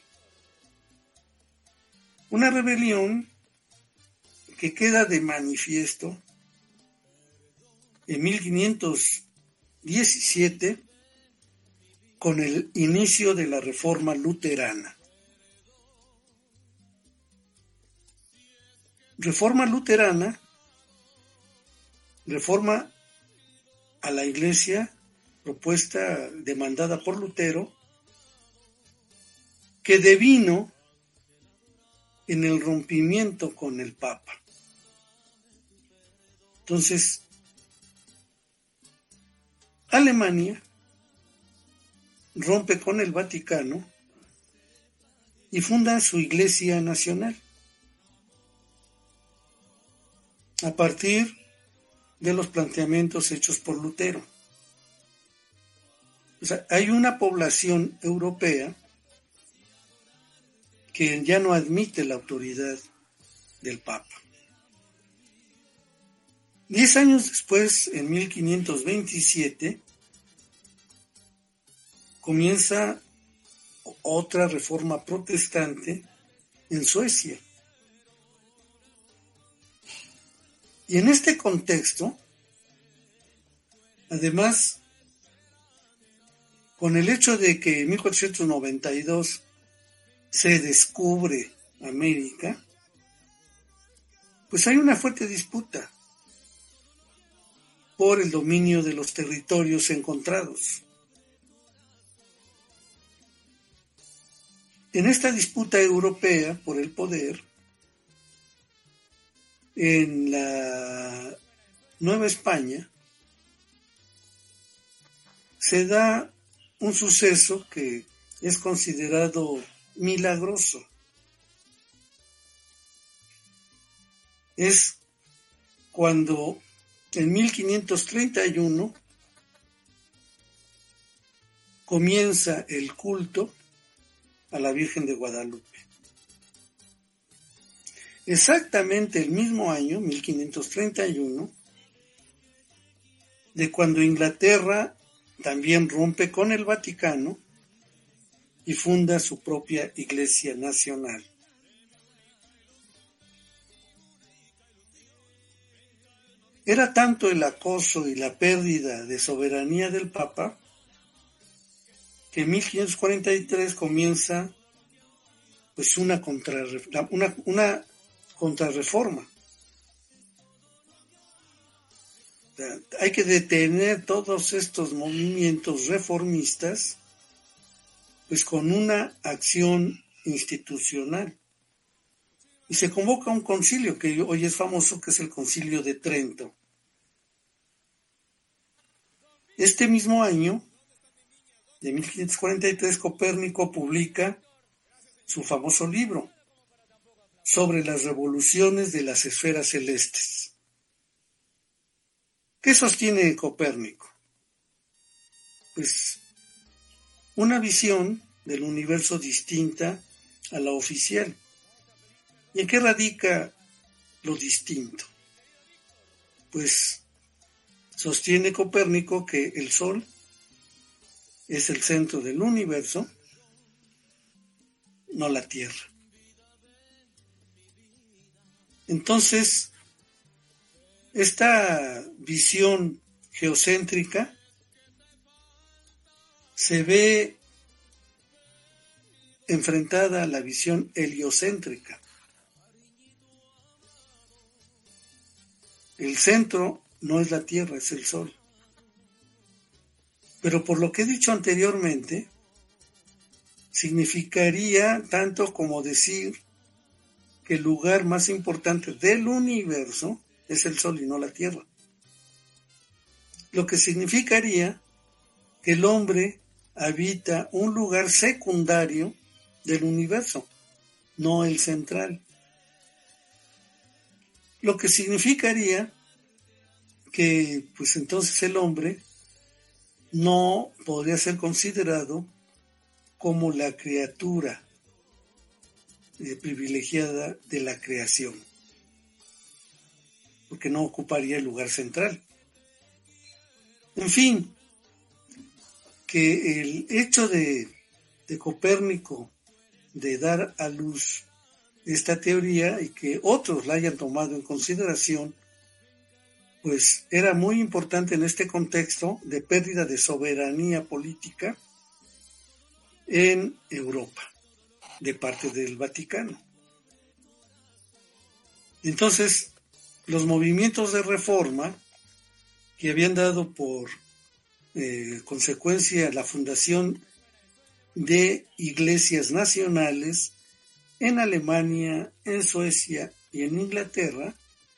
Una rebelión que queda de manifiesto en mil quinientos diecisiete con el inicio de la Reforma Luterana. Reforma Luterana, reforma a la Iglesia propuesta, demandada por Lutero, que devino en el rompimiento con el Papa. Entonces, Alemania rompe con el Vaticano y funda su Iglesia Nacional a partir de los planteamientos hechos por Lutero. O sea, hay una población europea que ya no admite la autoridad del Papa. Diez años después, en mil quinientos veintisiete, comienza otra reforma protestante en Suecia. Y en este contexto, además, con el hecho de que en mil cuatrocientos noventa y dos se descubre América, pues hay una fuerte disputa por el dominio de los territorios encontrados. En esta disputa europea por el poder, en la Nueva España se da un suceso que es considerado milagroso. Es cuando en mil quinientos treinta y uno comienza el culto a la Virgen de Guadalupe. Exactamente el mismo año, mil quinientos treinta y uno, de cuando Inglaterra también rompe con el Vaticano y funda su propia Iglesia Nacional. Era tanto el acoso y la pérdida de soberanía del Papa que en mil quinientos cuarenta y tres comienza pues una, contrarre- una, una contrarreforma. O sea, hay que detener todos estos movimientos reformistas pues con una acción institucional. Y se convoca un concilio que hoy es famoso, que es el Concilio de Trento. Este mismo año, de mil quinientos cuarenta y tres, Copérnico publica su famoso libro sobre las revoluciones de las esferas celestes. ¿Qué sostiene Copérnico? Pues una visión del universo distinta a la oficial. ¿Y en qué radica lo distinto? Pues sostiene Copérnico que el Sol es el centro del universo, no la Tierra. Entonces, esta visión geocéntrica se ve enfrentada a la visión heliocéntrica. El centro no es la Tierra, es el Sol. Pero por lo que he dicho anteriormente, significaría tanto como decir que el lugar más importante del universo es el Sol y no la Tierra. Lo que significaría que el hombre habita un lugar secundario del universo, no el central. Lo que significaría que, pues entonces el hombre no podría ser considerado como la criatura eh, privilegiada de la creación, porque no ocuparía el lugar central. En fin, que el hecho de, de Copérnico de dar a luz esta teoría y que otros la hayan tomado en consideración, pues era muy importante en este contexto de pérdida de soberanía política en Europa, de parte del Vaticano. Entonces, los movimientos de reforma que habían dado por eh, consecuencia la fundación de iglesias nacionales en Alemania, en Suecia y en Inglaterra,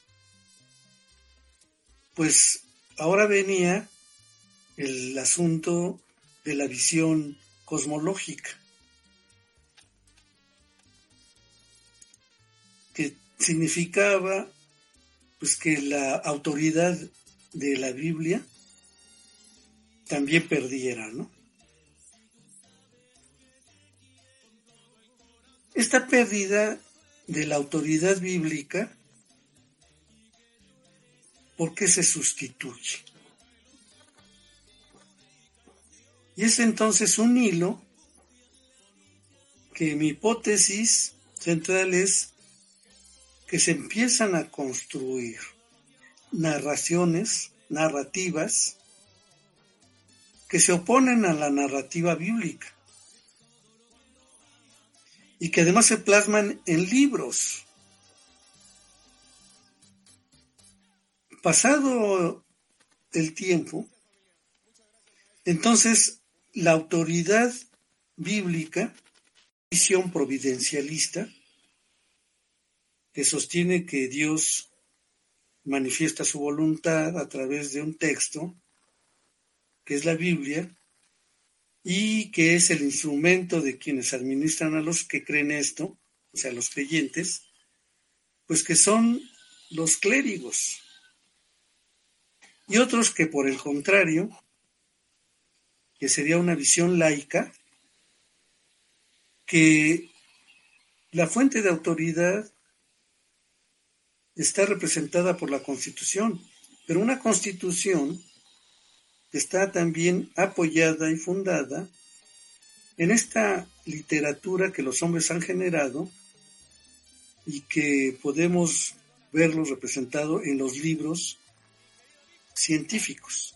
pues ahora venía el asunto de la visión cosmológica, que significaba pues que la autoridad de la Biblia también perdiera, ¿no? Esta pérdida de la autoridad bíblica, ¿por qué se sustituye? Y es entonces un hilo que mi hipótesis central es que se empiezan a construir narraciones, narrativas, que se oponen a la narrativa bíblica y que además se plasman en libros. Pasado el tiempo, entonces la autoridad bíblica, visión providencialista, que sostiene que Dios manifiesta su voluntad a través de un texto, que es la Biblia, y que es el instrumento de quienes administran a los que creen esto, o sea, los creyentes, pues que son los clérigos. Y otros que por el contrario, que sería una visión laica, que la fuente de autoridad está representada por la Constitución, pero una Constitución está también apoyada y fundada en esta literatura que los hombres han generado y que podemos verlo representado en los libros científicos.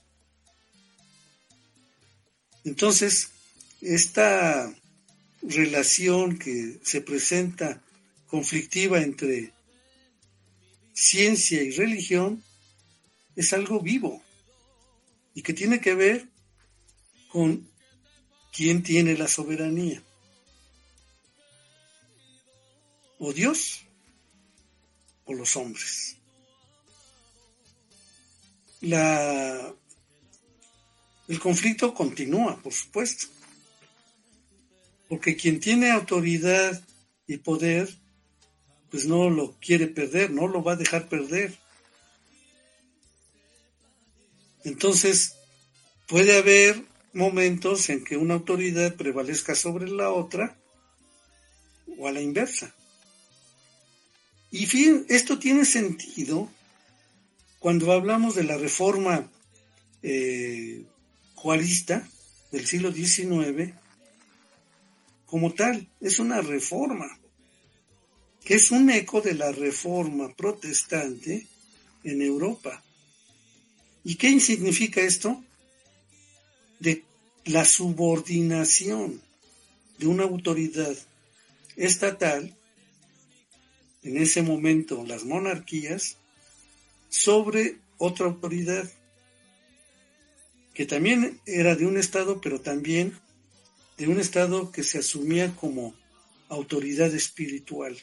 Entonces, esta relación que se presenta conflictiva entre ciencia y religión es algo vivo y que tiene que ver con quién tiene la soberanía, o Dios o los hombres. La, el conflicto continúa, por supuesto, porque quien tiene autoridad y poder, pues no lo quiere perder, no lo va a dejar perder. Entonces, puede haber momentos en que una autoridad prevalezca sobre la otra o a la inversa. Y fin, esto tiene sentido cuando hablamos de la reforma eh, juarista del siglo diecinueve como tal. Es una reforma que es un eco de la reforma protestante en Europa. ¿Y qué significa esto? De la subordinación de una autoridad estatal, en ese momento las monarquías, sobre otra autoridad, que también era de un estado, pero también de un estado que se asumía como autoridad espiritual.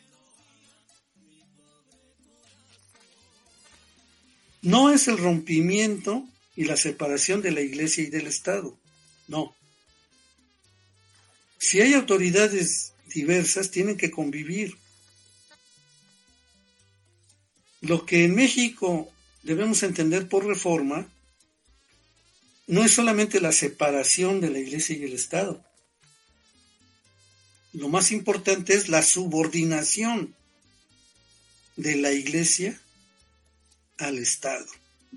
No es el rompimiento y la separación de la iglesia y del Estado, no. Si hay autoridades diversas, tienen que convivir. Lo que en México debemos entender por reforma no es solamente la separación de la iglesia y el Estado. Lo más importante es la subordinación de la iglesia al Estado.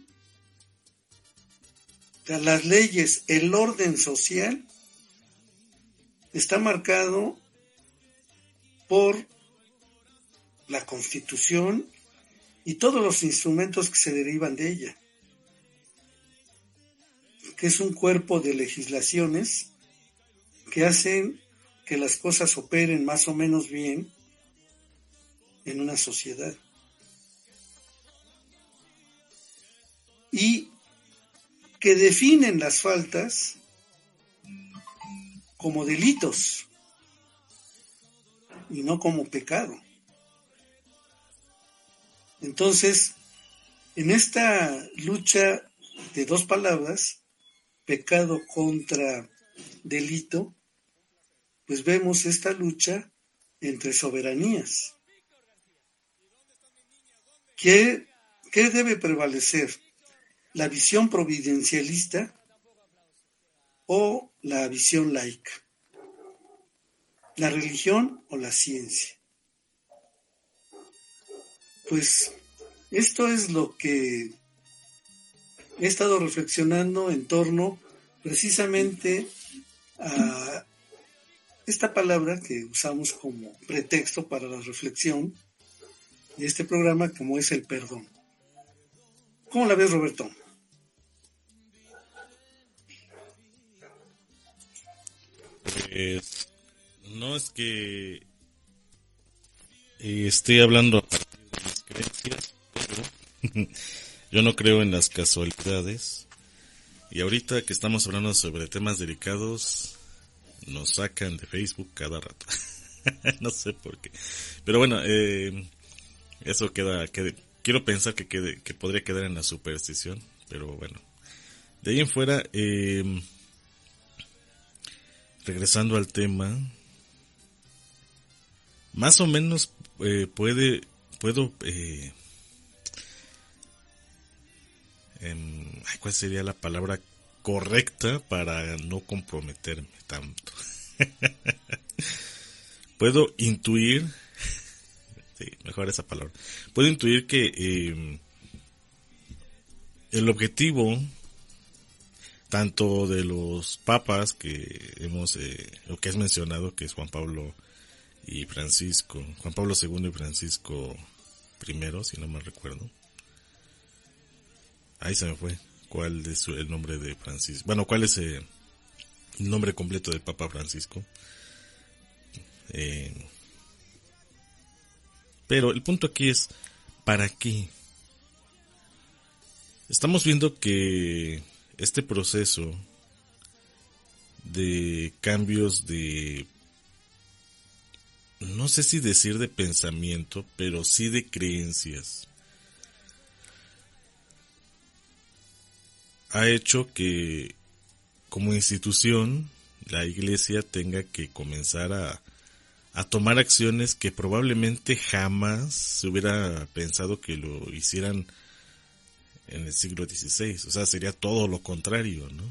O sea, las leyes, el orden social está marcado por la Constitución y todos los instrumentos que se derivan de ella, que es un cuerpo de legislaciones que hacen que las cosas operen más o menos bien en una sociedad. Y que definen las faltas como delitos y no como pecado. Entonces, en esta lucha de dos palabras, pecado contra delito, pues vemos esta lucha entre soberanías. ¿Qué, qué debe prevalecer? ¿La visión providencialista o la visión laica? ¿La religión o la ciencia? Pues esto es lo que he estado reflexionando en torno precisamente a esta palabra que usamos como pretexto para la reflexión de este programa, como es el perdón. ¿Cómo la ves, Roberto? Pues no es que eh, esté hablando a partir de mis creencias, pero yo no creo en las casualidades. Y ahorita que estamos hablando sobre temas delicados, nos sacan de Facebook cada rato. No sé por qué. Pero bueno, eh, eso queda, quede, quiero pensar que quede, que podría quedar en la superstición, pero bueno. De ahí en fuera, eh, regresando al tema, más o menos eh, puede, puedo, eh, eh, ¿cuál sería la palabra correcta para no comprometerme tanto? Puedo intuir, sí, mejor esa palabra, puedo intuir que eh, el objetivo tanto de los papas que hemos, eh, lo que has mencionado, que es Juan Pablo y Francisco, Juan Pablo segundo y Francisco primero, si no me recuerdo. Ahí se me fue. ¿Cuál es el nombre de Francisco? Bueno, ¿cuál es eh, el nombre completo del Papa Francisco? Eh, pero el punto aquí es, ¿para qué? Estamos viendo que este proceso de cambios de, no sé si decir de pensamiento, pero sí de creencias, ha hecho que como institución la Iglesia tenga que comenzar a, a tomar acciones que probablemente jamás se hubiera pensado que lo hicieran en el siglo dieciséis. O sea, sería todo lo contrario, ¿no?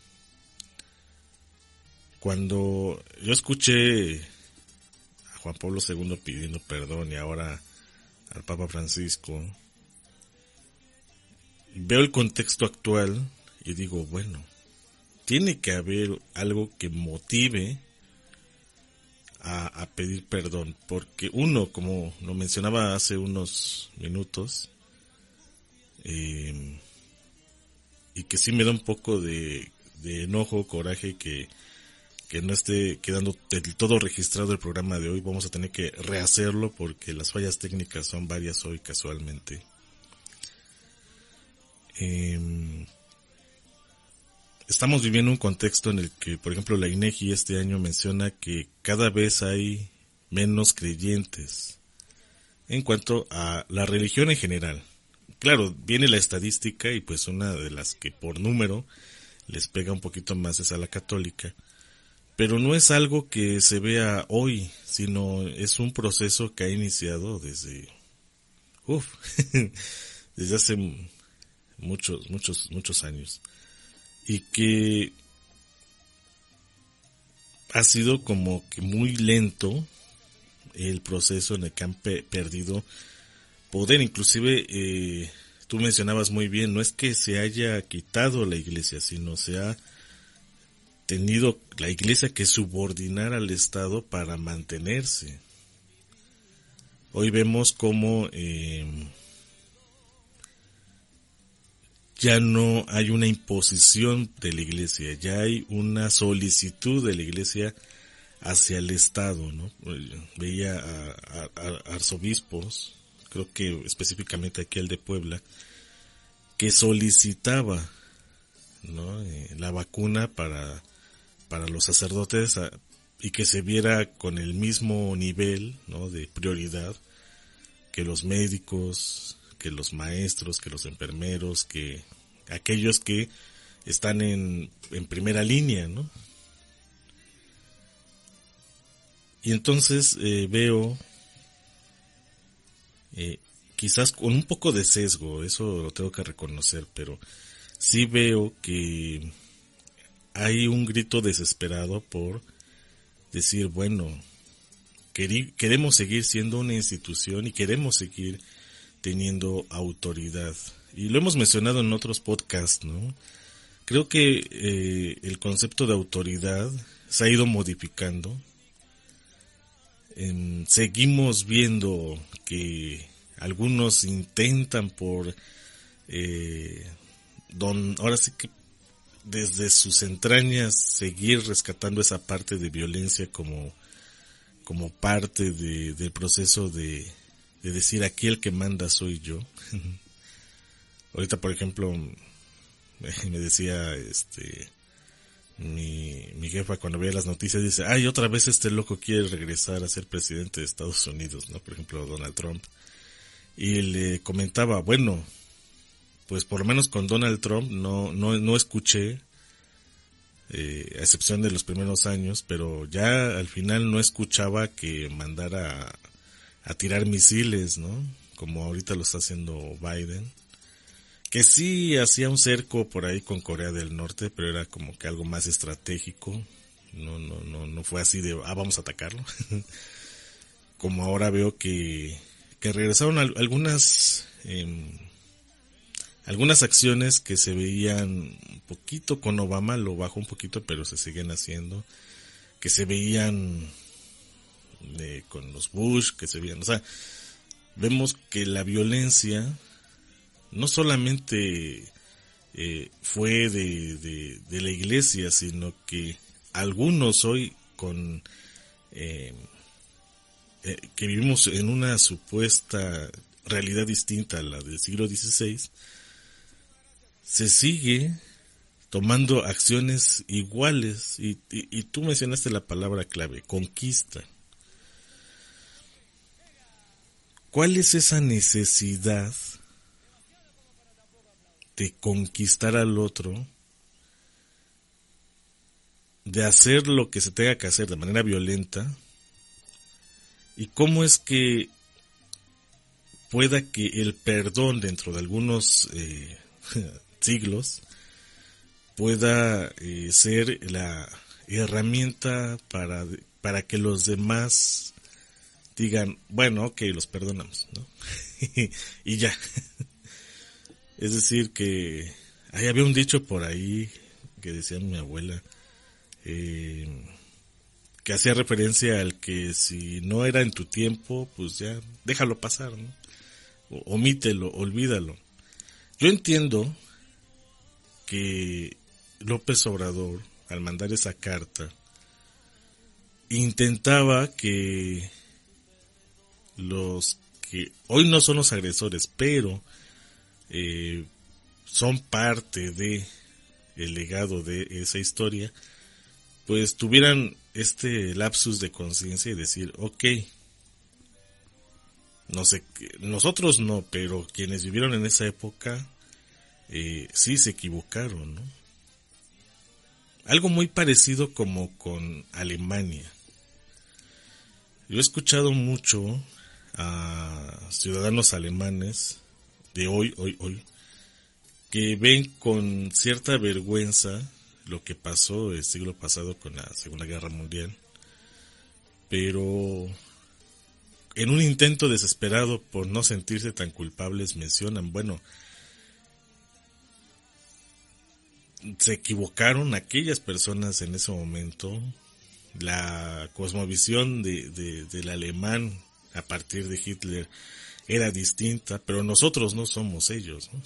Cuando yo escuché a Juan Pablo segundo pidiendo perdón y ahora al Papa Francisco, veo el contexto actual y digo, bueno, tiene que haber algo que motive a, a pedir perdón, porque uno, como lo mencionaba hace unos minutos, eh, y que sí me da un poco de, de enojo, coraje que, que no esté quedando del todo registrado el programa de hoy. Vamos a tener que rehacerlo porque las fallas técnicas son varias hoy casualmente. Eh, estamos viviendo un contexto en el que, por ejemplo, la INEGI este año menciona que cada vez hay menos creyentes en cuanto a la religión en general. Claro, viene la estadística y pues una de las que por número les pega un poquito más es a la católica, pero no es algo que se vea hoy, sino es un proceso que ha iniciado desde, uf, desde hace muchos, muchos, muchos años, y que ha sido como que muy lento el proceso en el que han pe- perdido poder. Inclusive eh, tú mencionabas muy bien, no es que se haya quitado la iglesia, sino se ha tenido la iglesia que subordinar al Estado para mantenerse. Hoy vemos como eh, ya no hay una imposición de la iglesia, ya hay una solicitud de la iglesia hacia el Estado, ¿no? Veía a, a, a arzobispos, creo que específicamente aquí el de Puebla, que solicitaba, ¿no?, eh, la vacuna para, para los sacerdotes a, y que se viera con el mismo nivel, ¿no?, de prioridad que los médicos, que los maestros, que los enfermeros, que aquellos que están en, en primera línea, ¿no? Y entonces eh, veo, eh, quizás con un poco de sesgo, eso lo tengo que reconocer, pero sí veo que hay un grito desesperado por decir, bueno, queri- queremos seguir siendo una institución y queremos seguir teniendo autoridad. Y lo hemos mencionado en otros podcasts, ¿no? creo que eh, el concepto de autoridad se ha ido modificando. Eh, seguimos viendo que algunos intentan por eh, don, ahora sí que desde sus entrañas seguir rescatando esa parte de violencia como, como parte de, del proceso de, de decir aquí el que manda soy yo. Ahorita, por ejemplo, me decía este mi, mi jefa cuando veía las noticias, dice, ay, otra vez este loco quiere regresar a ser presidente de Estados Unidos, ¿no? Por ejemplo, Donald Trump. Y le comentaba, bueno, pues por lo menos con Donald Trump no no no escuché, eh, a excepción de los primeros años, pero ya al final no escuchaba que mandara a, a tirar misiles, ¿no? Como ahorita lo está haciendo Biden. Que sí hacía un cerco por ahí con Corea del Norte, pero era como que algo más estratégico. No, no, no, no fue así de, ah, vamos a atacarlo. Como ahora veo que, que regresaron al, algunas, eh, algunas acciones que se veían un poquito con Obama, lo bajó un poquito, pero se siguen haciendo. Que se veían de, con los Bush, que se veían, o sea, vemos que la violencia no solamente eh, fue de, de, de la iglesia, sino que algunos hoy con eh, eh, que vivimos en una supuesta realidad distinta a la del siglo dieciséis, se sigue tomando acciones iguales y, y, y tú mencionaste la palabra clave, conquista. ¿Cuál es esa necesidad de conquistar al otro, de hacer lo que se tenga que hacer de manera violenta, y cómo es que pueda que el perdón dentro de algunos eh, siglos pueda eh, ser la herramienta para, para que los demás digan, bueno, ok, los perdonamos, ¿no? Y ya. Es decir, que ahí había un dicho por ahí que decía mi abuela, eh, que hacía referencia al que si no era en tu tiempo, pues ya déjalo pasar, ¿no? O, omítelo, olvídalo. Yo entiendo que López Obrador, al mandar esa carta, intentaba que los que hoy no son los agresores, pero Eh, son parte de el legado de esa historia, pues tuvieran este lapsus de conciencia y decir, ok, no sé, nosotros no, pero quienes vivieron en esa época eh, sí se equivocaron, ¿no? Algo muy parecido como con Alemania. Yo he escuchado mucho a ciudadanos alemanes de hoy, hoy, hoy, que ven con cierta vergüenza lo que pasó el siglo pasado con la Segunda Guerra Mundial, pero en un intento desesperado por no sentirse tan culpables mencionan, bueno, se equivocaron aquellas personas en ese momento, la cosmovisión de, de, del alemán a partir de Hitler era distinta, pero nosotros no somos ellos, ¿no?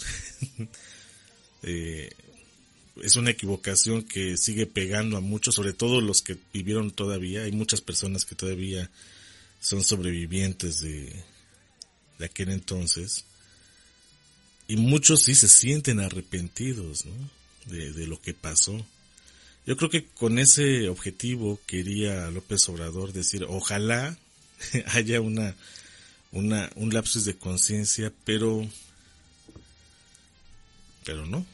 eh, es una equivocación que sigue pegando a muchos, sobre todo los que vivieron todavía. Hay muchas personas que todavía son sobrevivientes de, de aquel entonces, y muchos sí se sienten arrepentidos, ¿no? de, de lo que pasó. Yo creo que con ese objetivo quería López Obrador decir, ojalá haya una Una, un lapsus de conciencia, pero pero no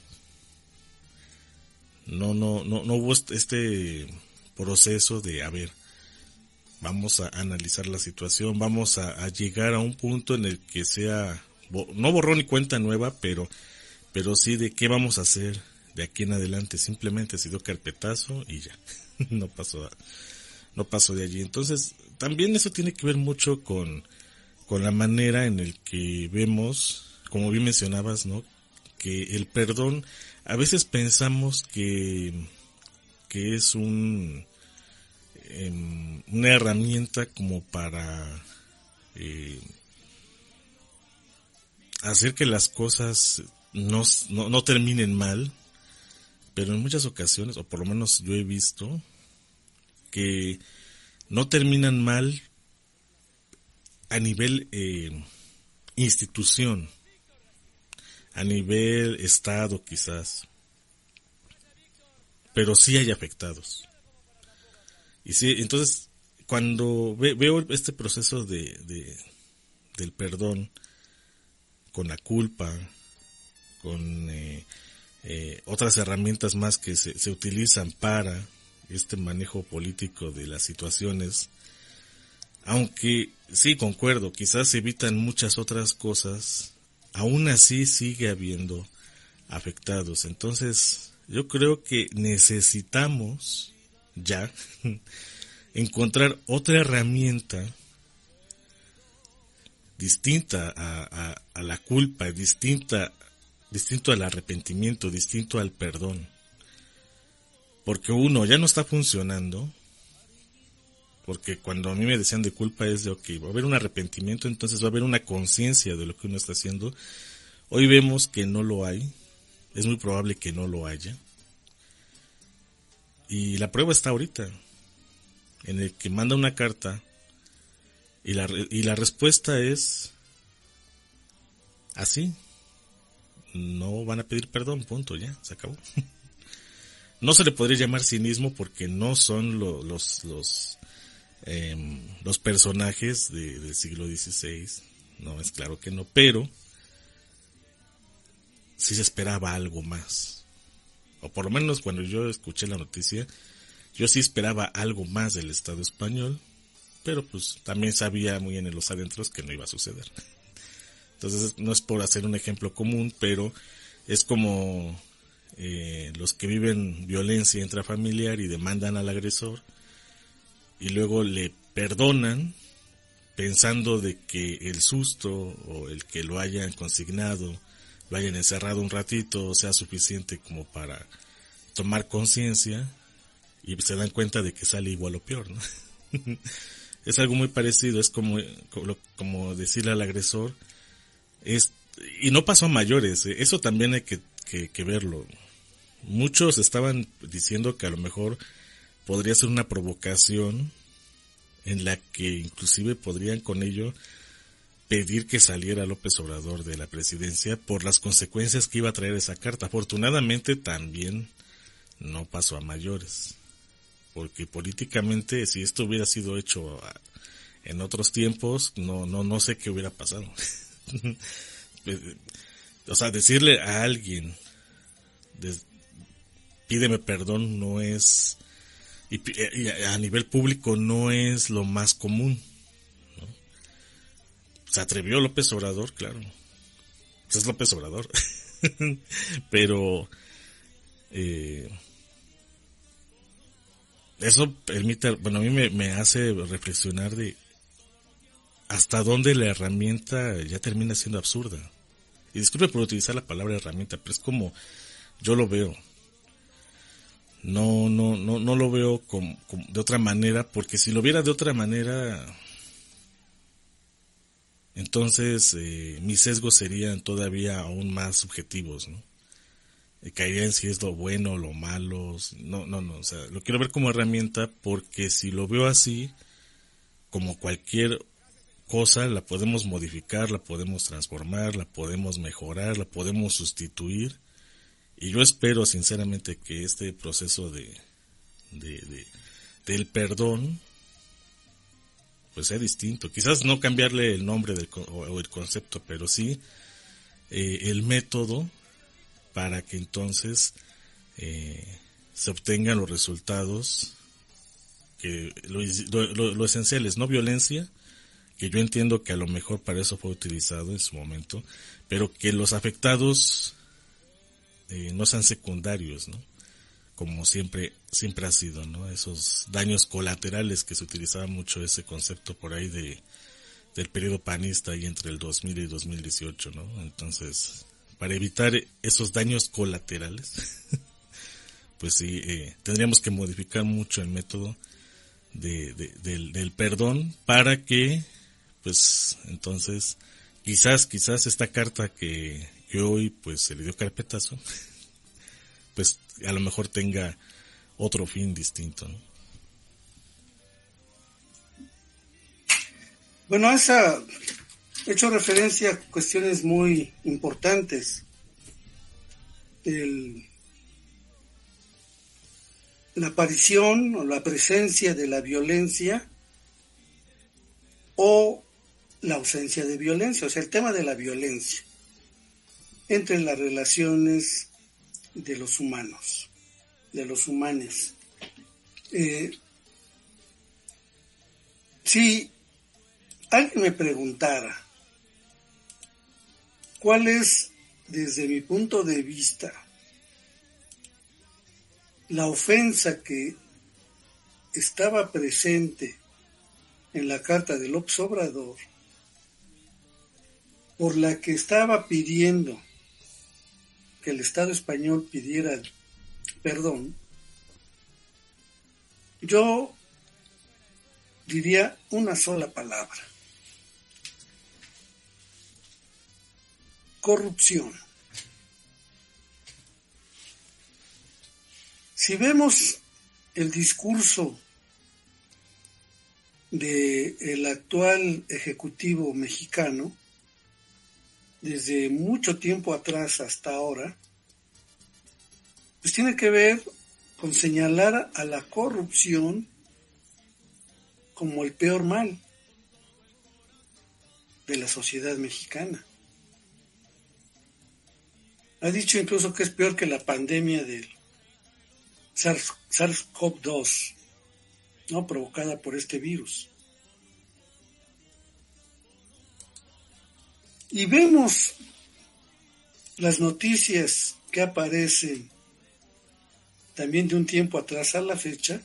no no no no hubo este proceso de, a ver, vamos a analizar la situación, vamos a, a llegar a un punto en el que sea no borrón y cuenta nueva, pero pero sí de qué vamos a hacer de aquí en adelante. Simplemente se dio carpetazo y ya no pasó no pasó de allí. Entonces también eso tiene que ver mucho con con la manera en el que vemos, como bien mencionabas, ¿no? porque el perdón, a veces pensamos que, que es un, eh, una herramienta como para eh, hacer que las cosas no, no, no terminen mal, pero en muchas ocasiones, o por lo menos yo he visto, que no terminan mal a nivel eh, institución, a nivel estado quizás, pero sí hay afectados. Y sí, entonces cuando ve, veo este proceso de, de del perdón con la culpa, con eh, eh, otras herramientas más que se, se utilizan para este manejo político de las situaciones, aunque sí concuerdo, quizás se evitan muchas otras cosas, aún así sigue habiendo afectados. Entonces yo creo que necesitamos ya encontrar otra herramienta distinta a, a, a la culpa, distinta, distinto al arrepentimiento, distinto al perdón. Porque uno ya no está funcionando, porque cuando a mí me decían de culpa es de, ok, va a haber un arrepentimiento, entonces va a haber una conciencia de lo que uno está haciendo. Hoy vemos que no lo hay, es muy probable que no lo haya. Y la prueba está ahorita, en el que manda una carta y la, y la respuesta es así, no van a pedir perdón, punto, ya, se acabó. No se le podría llamar cinismo porque no son lo, los los eh, los personajes de, del siglo dieciséis, no, es claro que no, pero sí se esperaba algo más, o por lo menos cuando yo escuché la noticia, yo sí esperaba algo más del Estado español, pero pues también sabía muy en los adentros que no iba a suceder. Entonces no es por hacer un ejemplo común, pero es como eh, los que viven violencia intrafamiliar y demandan al agresor y luego le perdonan pensando de que el susto o el que lo hayan consignado, lo hayan encerrado un ratito sea suficiente como para tomar conciencia, y se dan cuenta de que sale igual o peor, ¿no? Es algo muy parecido, es como, como, como decirle al agresor, es, y no pasó a mayores, ¿eh? Eso también hay que, que, que verlo. Muchos estaban diciendo que a lo mejor podría ser una provocación en la que inclusive podrían con ello pedir que saliera López Obrador de la presidencia por las consecuencias que iba a traer esa carta. Afortunadamente también no pasó a mayores, porque políticamente si esto hubiera sido hecho en otros tiempos, no no no sé qué hubiera pasado. O sea, decirle a alguien des, pídeme perdón no es, y, y a nivel público no es lo más común, ¿no? Se atrevió López Obrador, claro, es López Obrador. Pero eh, eso permite, bueno, a mí me, me hace reflexionar de hasta dónde la herramienta ya termina siendo absurda. Y disculpe por utilizar la palabra herramienta, pero es como yo lo veo. No, no, no, no lo veo como, como de otra manera, porque si lo viera de otra manera, entonces eh, mis sesgos serían todavía aún más subjetivos, ¿no? Eh, caería en si es lo bueno o lo malo. No, no, no, o sea, lo quiero ver como herramienta, porque si lo veo así, como cualquier cosa, la podemos modificar, la podemos transformar, la podemos mejorar, la podemos sustituir. Y yo espero sinceramente que este proceso de, de, de del perdón pues sea distinto. Quizás no cambiarle el nombre del, o, o el concepto, pero sí eh, el método para que entonces eh, se obtengan los resultados, que lo, lo, lo esencial es no violencia, que yo entiendo que a lo mejor para eso fue utilizado en su momento, pero que los afectados eh, no sean secundarios, ¿no? Como siempre siempre ha sido, ¿no? Esos daños colaterales, que se utilizaba mucho ese concepto por ahí de del periodo panista y entre el dos mil y dos mil dieciocho, ¿no? Entonces, para evitar esos daños colaterales, pues sí, eh, tendríamos que modificar mucho el método de, de, del, del perdón para que, pues, entonces, quizás, quizás esta carta que, que hoy, pues, se le dio carpetazo, pues, a lo mejor tenga otro fin distinto, ¿no? Bueno, esa he hecho referencia a cuestiones muy importantes. El, la aparición o la presencia de la violencia o la ausencia de violencia, o sea, el tema de la violencia entre las relaciones de los humanos, de los humanos. Eh, si alguien me preguntara cuál es, desde mi punto de vista, la ofensa que estaba presente en la carta de López Obrador, por la que estaba pidiendo que el Estado español pidiera perdón, yo diría una sola palabra: corrupción. Si vemos el discurso del actual ejecutivo mexicano, desde mucho tiempo atrás hasta ahora, pues tiene que ver con señalar a la corrupción como el peor mal de la sociedad mexicana. Ha dicho incluso que es peor que la pandemia del SARS-CoV dos, ¿no?, provocada por este virus. Y vemos las noticias que aparecen también de un tiempo atrás a la fecha.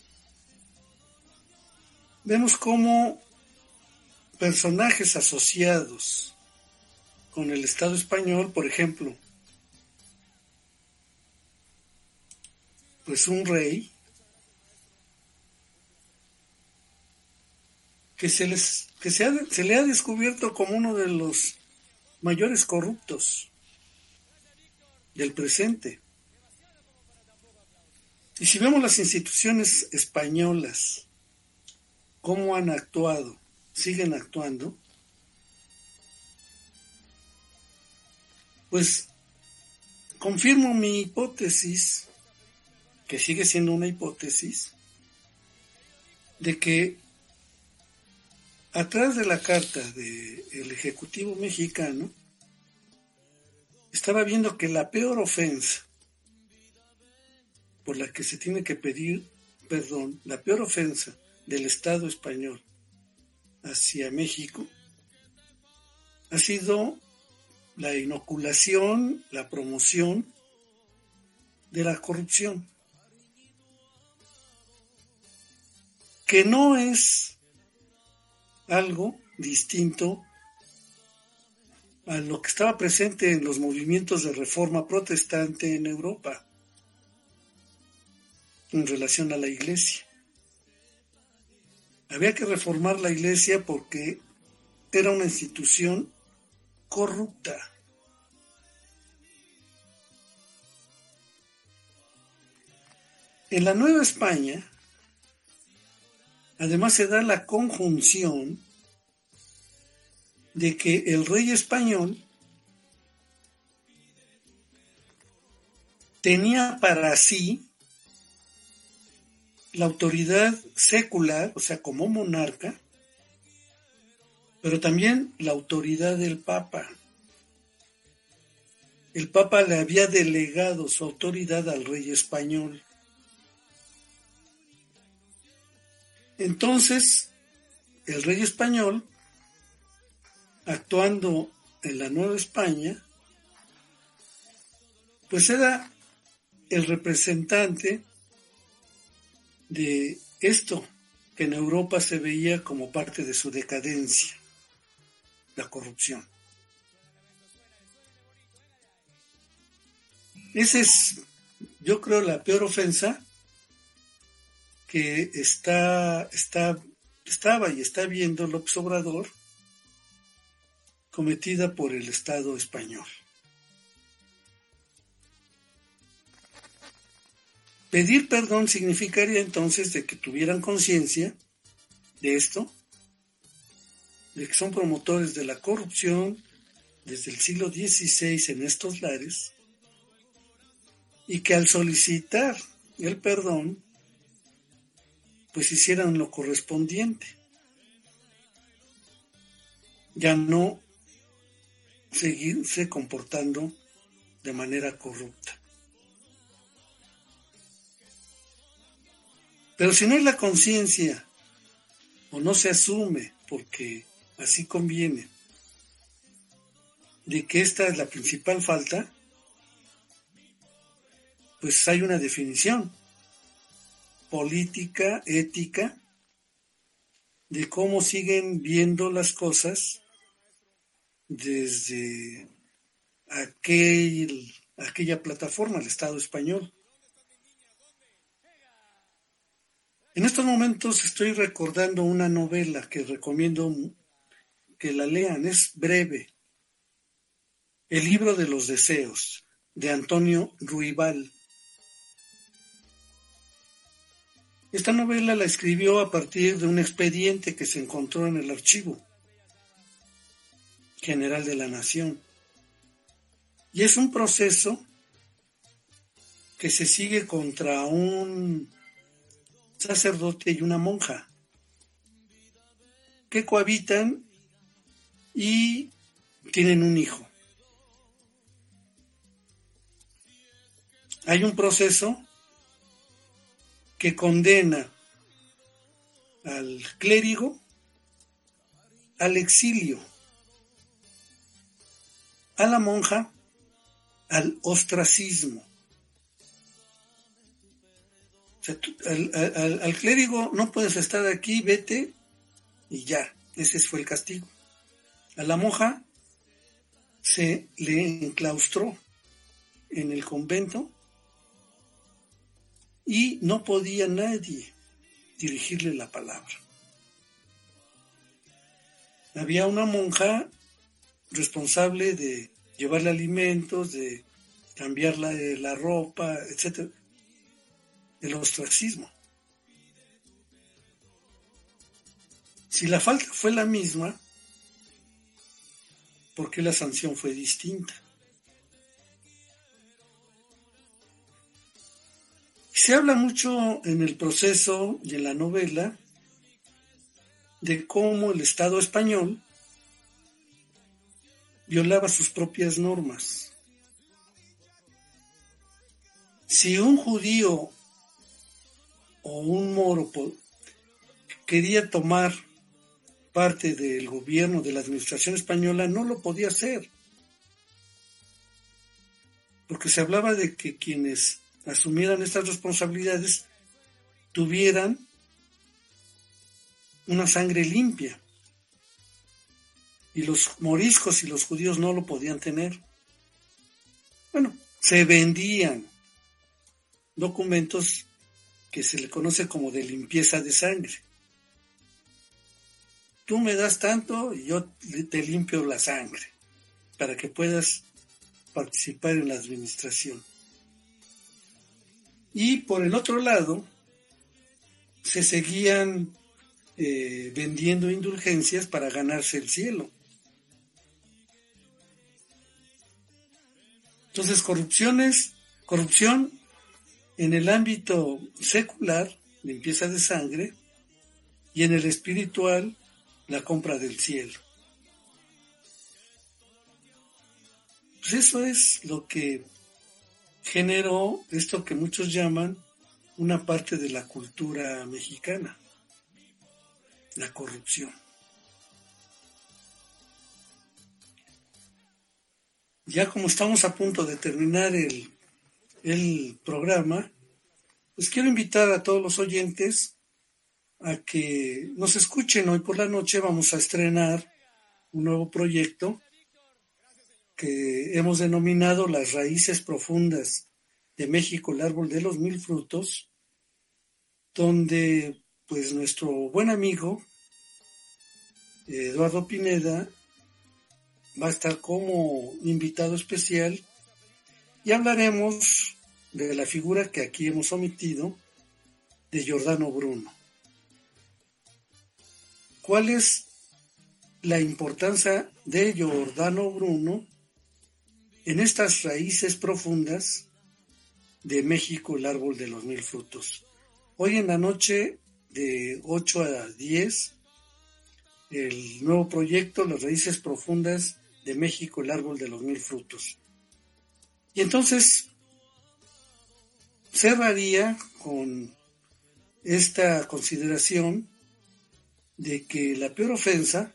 Vemos cómo personajes asociados con el Estado español, por ejemplo, pues un rey, que se les que se, ha, se le ha descubierto como uno de los mayores corruptos del presente. Y si vemos las instituciones españolas, cómo han actuado, siguen actuando, pues confirmo mi hipótesis, que sigue siendo una hipótesis, de que atrás de la carta del Ejecutivo mexicano estaba viendo que la peor ofensa por la que se tiene que pedir perdón, la peor ofensa del Estado español hacia México ha sido la inoculación, la promoción de la corrupción, que no es algo distinto a lo que estaba presente en los movimientos de reforma protestante en Europa en relación a la Iglesia. Había que reformar la Iglesia porque era una institución corrupta. En la Nueva España, además, se da la conjunción de que el rey español tenía para sí la autoridad secular, o sea, como monarca, pero también la autoridad del Papa. El Papa le había delegado su autoridad al rey español. Entonces, el rey español, actuando en la Nueva España, pues era el representante de esto que en Europa se veía como parte de su decadencia, la corrupción. Esa es, yo creo, la peor ofensa que está, está, estaba y está viendo López Obrador cometida por el Estado español. Pedir perdón significaría entonces de que tuvieran conciencia de esto, de que son promotores de la corrupción desde el siglo dieciséis en estos lares, y que al solicitar el perdón, pues hicieran lo correspondiente. Ya no seguirse comportando de manera corrupta. Pero si no hay la conciencia, o no se asume, porque así conviene, de que esta es la principal falta, pues hay una definición política, ética, de cómo siguen viendo las cosas desde aquel, aquella plataforma, el Estado español. En estos momentos estoy recordando una novela que recomiendo que la lean, es breve. El libro de los deseos, de Antonio Ruibal. Esta novela la escribió a partir de un expediente que se encontró en el Archivo General de la Nación. Y es un proceso que se sigue contra un sacerdote y una monja que cohabitan y tienen un hijo. Hay un proceso que condena al clérigo al exilio, a la monja al ostracismo. O sea, tú, al, al, al clérigo no puedes estar aquí, vete y ya, ese fue el castigo. A la monja se le enclaustró en el convento y no podía nadie dirigirle la palabra. Había una monja responsable de llevarle alimentos, de cambiarle la ropa, etcétera. El ostracismo. Si la falta fue la misma, ¿por qué la sanción fue distinta? Se habla mucho en el proceso y en la novela de cómo el Estado español violaba sus propias normas. Si un judío o un moro quería tomar parte del gobierno, de la administración española, no lo podía hacer. Porque se hablaba de que quienes asumieran estas responsabilidades tuvieran una sangre limpia. Y los moriscos y los judíos no lo podían tener. Bueno, se vendían documentos que se le conoce como de limpieza de sangre. Tú me das tanto y yo te limpio la sangre para que puedas participar en la administración. Y por el otro lado, se seguían eh, vendiendo indulgencias para ganarse el cielo. Entonces, corrupciones, corrupción en el ámbito secular, limpieza de sangre, y en el espiritual, la compra del cielo. Pues eso es lo que generó esto que muchos llaman una parte de la cultura mexicana, la corrupción. Ya como estamos a punto de terminar el, el programa, pues quiero invitar a todos los oyentes a que nos escuchen. Hoy por la noche vamos a estrenar un nuevo proyecto que hemos denominado las raíces profundas de México, el árbol de los mil frutos, donde pues nuestro buen amigo Eduardo Pineda va a estar como invitado especial y hablaremos de la figura que aquí hemos omitido de Giordano Bruno. ¿Cuál es la importancia de Giordano Bruno en estas raíces profundas de México, el árbol de los mil frutos? Hoy en la noche de ocho a diez, el nuevo proyecto, las raíces profundas de México, el árbol de los mil frutos. Y entonces cerraría con esta consideración de que la peor ofensa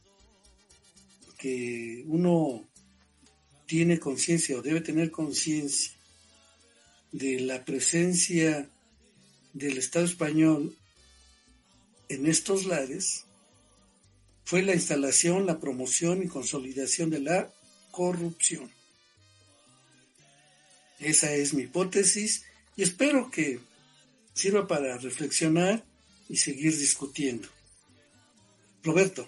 que uno tiene conciencia o debe tener conciencia de la presencia del Estado español en estos lares fue la instalación, la promoción y consolidación de la corrupción. Esa es mi hipótesis y espero que sirva para reflexionar y seguir discutiendo. Roberto.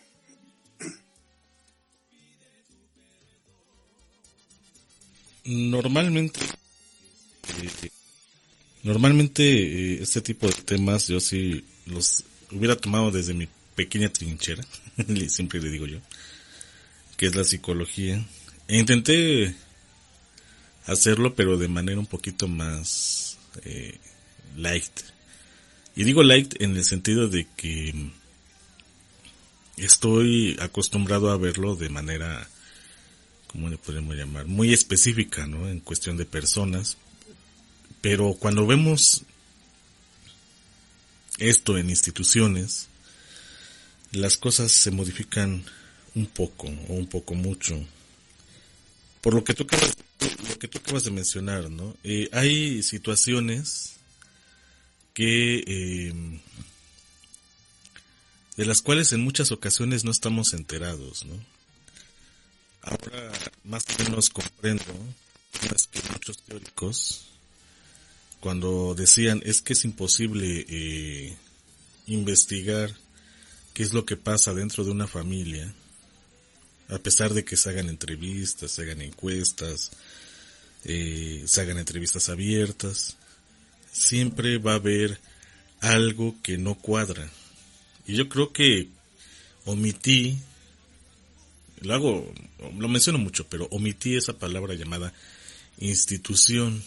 Normalmente, eh, normalmente eh, este tipo de temas yo sí los hubiera tomado desde mi pequeña trinchera, siempre le digo yo, que es la psicología. E intenté hacerlo, pero de manera un poquito más eh, light. Y digo light en el sentido de que estoy acostumbrado a verlo de manera, ¿cómo le podemos llamar? Muy específica, ¿no? En cuestión de personas. Pero cuando vemos esto en instituciones, las cosas se modifican un poco o un poco mucho. Por lo que tú acabas, lo que tú acabas de mencionar, ¿no? Eh, hay situaciones que eh, de las cuales en muchas ocasiones no estamos enterados, ¿no? Ahora más o menos comprendo más que muchos teóricos cuando decían es que es imposible eh, investigar qué es lo que pasa dentro de una familia, a pesar de que se hagan entrevistas, se hagan encuestas, eh, se hagan entrevistas abiertas, siempre va a haber algo que no cuadra. Y yo creo que omití, lo hago, lo menciono mucho, pero omití esa palabra llamada institución,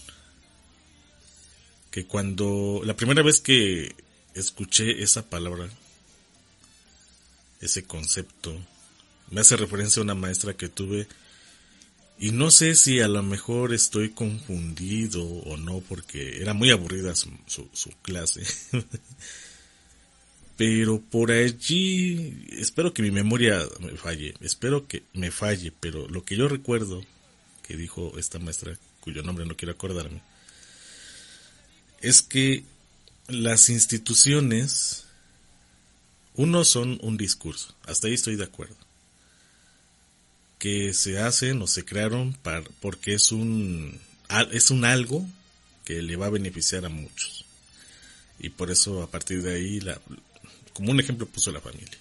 que cuando, la primera vez que escuché esa palabra, ese concepto, me hace referencia a una maestra que tuve, y no sé si a lo mejor estoy confundido o no, porque era muy aburrida su, su, su clase. Pero por allí, espero que mi memoria me falle, espero que me falle, pero lo que yo recuerdo que dijo esta maestra, cuyo nombre no quiero acordarme, es que las instituciones, uno son un discurso, hasta ahí estoy de acuerdo, que se hacen o se crearon para, porque es un, es un algo que le va a beneficiar a muchos, y por eso a partir de ahí, la, como un ejemplo puso la familia.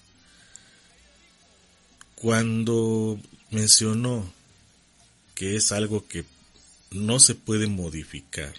Cuando mencionó que es algo que no se puede modificar,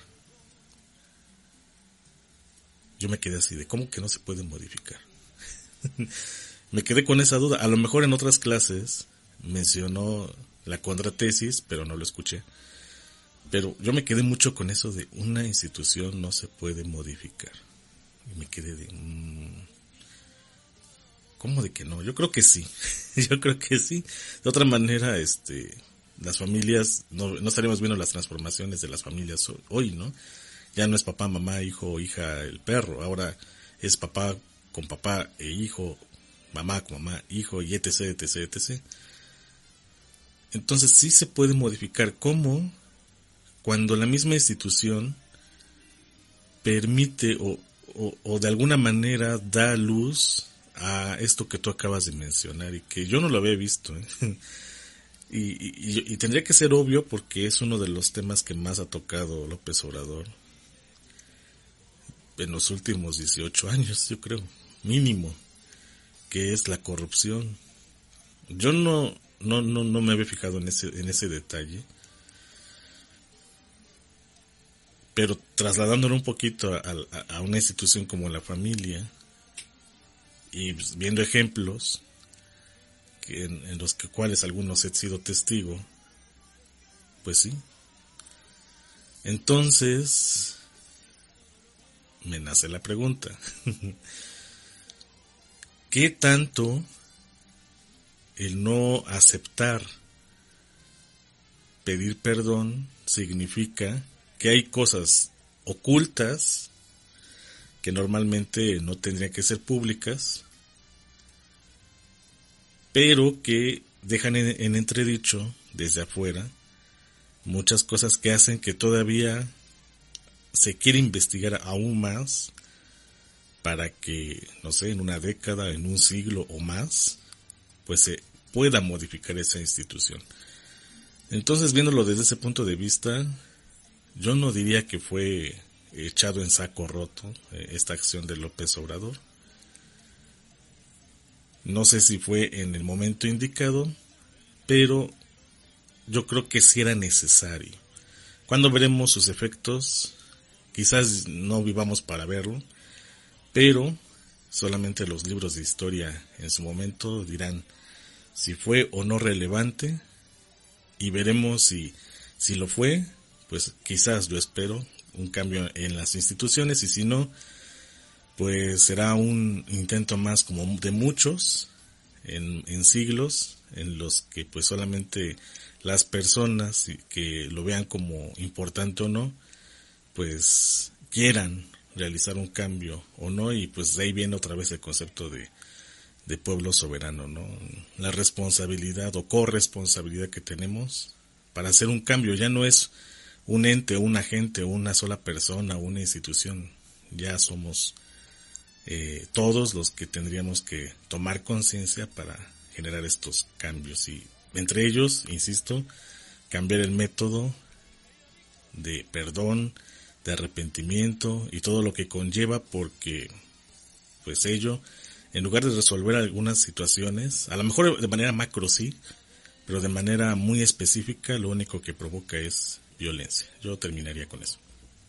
yo me quedé así de, ¿cómo que no se puede modificar? Me quedé con esa duda. A lo mejor en otras clases mencionó la contratesis, pero no lo escuché. Pero yo me quedé mucho con eso de una institución no se puede modificar. Y me quedé de, mmm, ¿cómo de que no? Yo creo que sí. Yo creo que sí. De otra manera, este, las familias, no, no estaríamos viendo las transformaciones de las familias hoy, ¿no? Ya no es papá, mamá, hijo, hija, el perro. Ahora es papá con papá e hijo, mamá con mamá, hijo, y etc, etc, etcétera. Entonces sí se puede modificar. ¿Cómo? Cuando la misma institución permite o, o, o de alguna manera da luz a esto que tú acabas de mencionar y que yo no lo había visto, ¿eh? Y, y, y tendría que ser obvio porque es uno de los temas que más ha tocado López Obrador en los últimos dieciocho años, yo creo, mínimo, que es la corrupción. Yo no no no no me había fijado en ese en ese detalle, pero trasladándolo un poquito a, a, a una institución como la familia y pues, viendo ejemplos que en, en los que cuales algunos he sido testigo, pues sí. Entonces me nace la pregunta: ¿qué tanto el no aceptar pedir perdón significa que hay cosas ocultas que normalmente no tendrían que ser públicas, pero que dejan en, en entredicho desde afuera muchas cosas que hacen que todavía se quiere investigar aún más para que, no sé, en una década, en un siglo o más, pues se pueda modificar esa institución? Entonces, viéndolo desde ese punto de vista, yo no diría que fue echado en saco roto eh, esta acción de López Obrador. No sé si fue en el momento indicado, pero yo creo que sí era necesario. ¿Cuándo veremos sus efectos? Quizás no vivamos para verlo, pero solamente los libros de historia en su momento dirán si fue o no relevante, y veremos si, si lo fue, pues quizás, yo espero, un cambio en las instituciones, y si no, pues será un intento más como de muchos en, en siglos en los que pues solamente las personas que lo vean como importante o no, pues quieran realizar un cambio o no, y pues de ahí viene otra vez el concepto de, de pueblo soberano, ¿no? La responsabilidad o corresponsabilidad que tenemos para hacer un cambio. Ya no es un ente o un agente o una sola persona o una institución, ya somos eh, todos los que tendríamos que tomar conciencia para generar estos cambios, y entre ellos, insisto, cambiar el método de perdón, de arrepentimiento y todo lo que conlleva, porque pues ello, en lugar de resolver algunas situaciones, a lo mejor de manera macro sí, pero de manera muy específica, lo único que provoca es violencia. Yo terminaría con eso.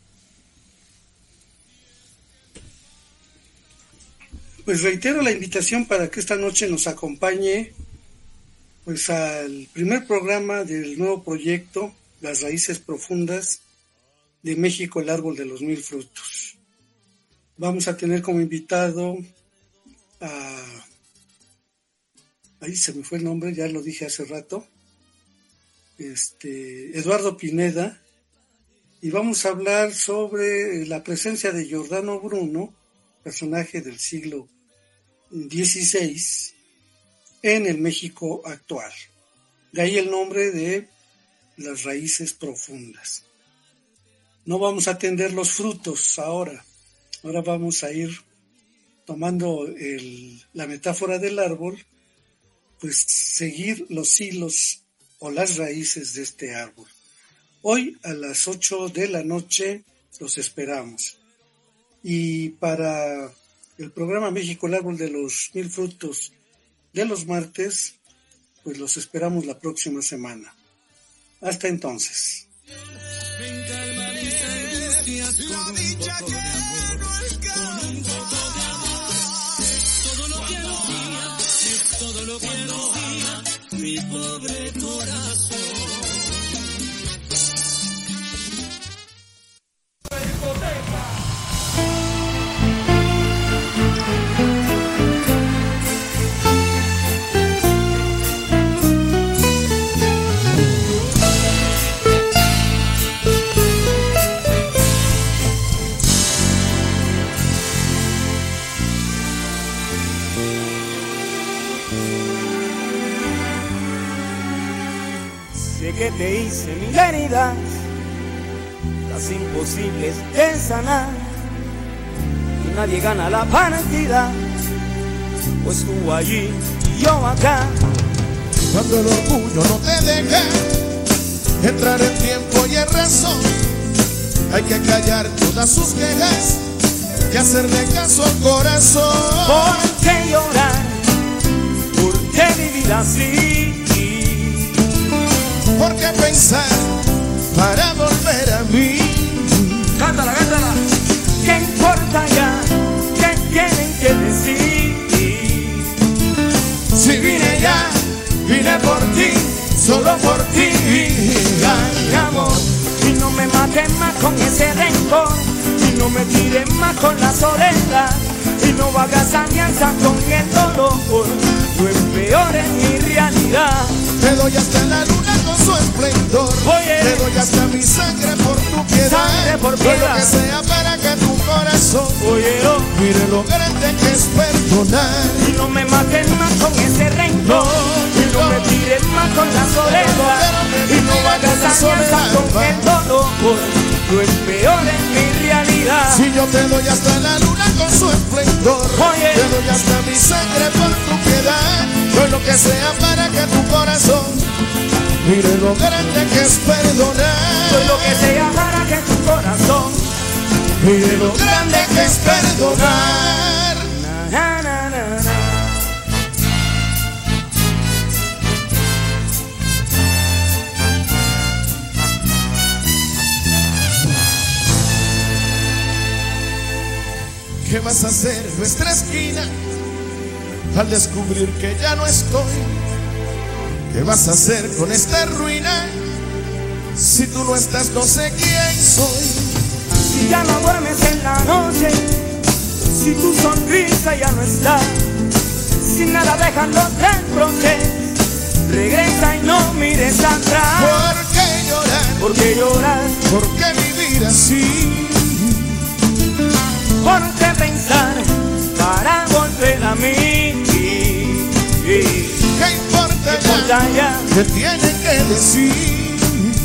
Pues reitero la invitación para que esta noche nos acompañe pues al primer programa del nuevo proyecto Las Raíces Profundas de México, el Árbol de los Mil Frutos. Vamos a tener como invitado a... ahí se me fue el nombre, ya lo dije hace rato, este Eduardo Pineda, y vamos a hablar sobre la presencia de Giordano Bruno, personaje del siglo dieciséis, en el México actual. De ahí el nombre de Las Raíces Profundas. No vamos a atender los frutos ahora, ahora vamos a ir tomando el, la metáfora del árbol, pues seguir los hilos o las raíces de este árbol. Hoy a las ocho de la noche los esperamos. Y para el programa México, el Árbol de los Mil Frutos de los martes, pues los esperamos la próxima semana. Hasta entonces. Todo lo que decía mi pobre corazón. Que te hice mil heridas, las imposibles de sanar, y nadie gana la partida, pues tú allí y yo acá. cuando el orgullo no te deja entrar en tiempo y en razón. Hay que callar todas sus quejas y hacerle caso al corazón. ¿Por qué llorar? ¿Por qué vivir así? ¿Por qué pensar para volver a mí? Cántala, cántala. ¿Qué importa ya? ¿Qué tienen que decir? Si vine ya, vine por ti, solo por ti, ay, amor. Y no me mates más con ese rencor, y no me tires más con la soledad, y no hagas alianza con el dolor, no empeores mi realidad. Te doy hasta la luna con su esplendor. Oye, te doy hasta mi sangre por tu piedad. Sangre por piedad. Todo lo que sea para que tu corazón Oye, oh, mire lo grande que es perdonar. Y no me mates más con ese rencor, y no me tires más con la soledad, y no hagas alianza con el dolor, no empeores mi realidad. Si yo te doy hasta la luna con su esplendor, Oye, te doy hasta mi sangre por tu piedad. Doy lo que sea para que tu corazón mire lo grande que es perdonar. Doy lo que sea para que tu corazón mire lo grande que es perdonar. Na, na, na, na. ¿Qué vas a hacer en nuestra esquina al descubrir que ya no estoy? ¿Qué vas a hacer con esta ruina? Si tú no estás, no sé quién soy. Si ya no duermes en la noche, si tu sonrisa ya no está, si nada dejan los reproches, regresa y no mires atrás. ¿Por qué llorar? ¿Por qué llorar? ¿Por qué vivir así? ¿Por qué pensar para volver a mí? ¿Qué importa ya? ya? ¿Qué tienen que decir?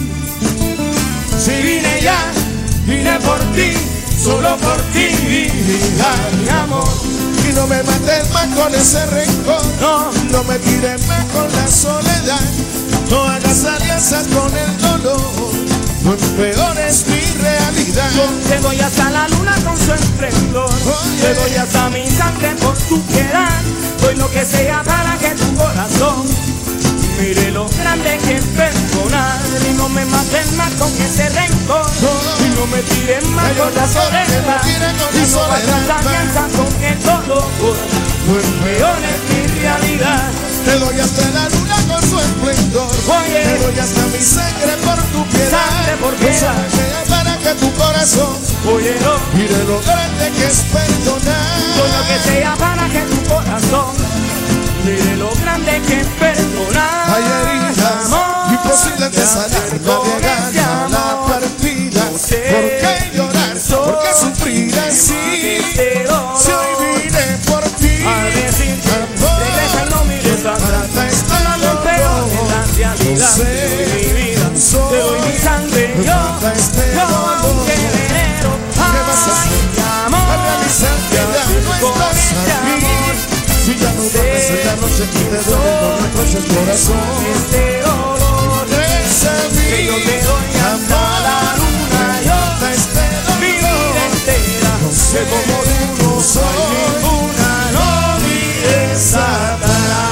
Si vine ya, vine por ti, solo por ti, mi amor. Y no me mates más con ese rencor, no, no me tires más con la soledad, no hagas alianzas con el dolor, no empeores mi realidad. Yo te doy hasta la luna con su esplendor, Oye, te doy hasta mi sangre por tu piedad, doy lo que sea para que tu corazón mire lo grande que es perdonar. Y no me mates más con ese rencor, no, y no me tires más con la soledad, y no hagas alianza con el dolor, no empeores mi realidad. Te doy hasta la luna con su esplendor, Oye, te doy hasta mi sangre por tu piedad, sangre por piedad, no sea para que tu corazón oye, no, mire lo grande que es perdonar. doy lo que sea para que tu corazón mire lo grande que es perdonar. Hay heridas imposibles de sanar, nadie gana la partida. ¿Por qué llorar? ¿Por qué sufrir así? Si hoy vine por ti, a decirte, regresa y no mires atrás, no lo peor en la realidad. Te doy mi vida, te doy mi sangre, yo, yo aunque venero, ay, amor, al realizar que ya no estás aquí. Si ya no duermes en la noche y te duelen los reproches, corazón, este dolor regresa a mí, que yo te doy hasta la luna, yo este mi vida entera, no sé cómo tú no soy ninguna, no mires atrás.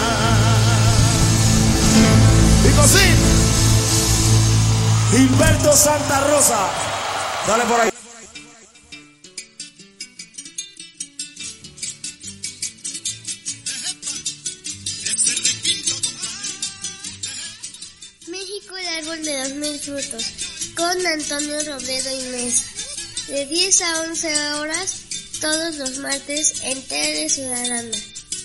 Digo sí. Gilberto Santa Rosa, dale por ahí. México, el árbol de los mil frutos, con Antonio Robledo y Mesa, de diez a once horas, todos los martes, en Tele Ciudadana.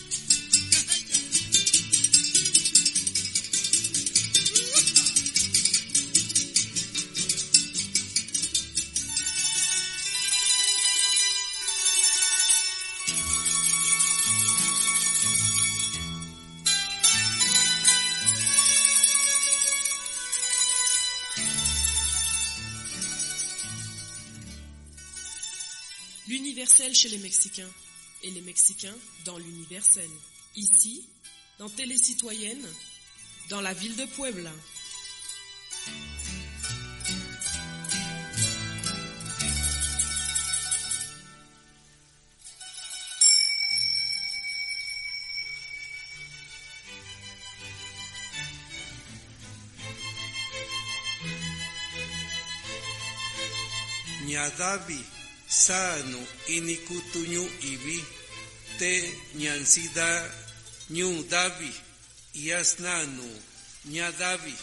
L'universel chez les Mexicains et les Mexicains dans l'universel. Ici, dans Télé Citoyenne, dans la ville de Puebla. Ñadavi sano inikutuñu ibi te ñansida ñu davi yasnanu ñadavi.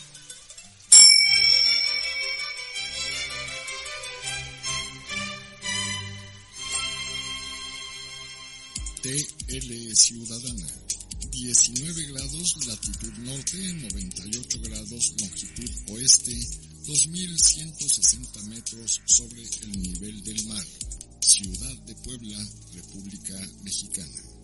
T L Ciudadana, diecinueve grados latitud norte, noventa y ocho grados longitud oeste, dos mil ciento sesenta metros sobre el nivel del mar. Ciudad de Puebla, República Mexicana.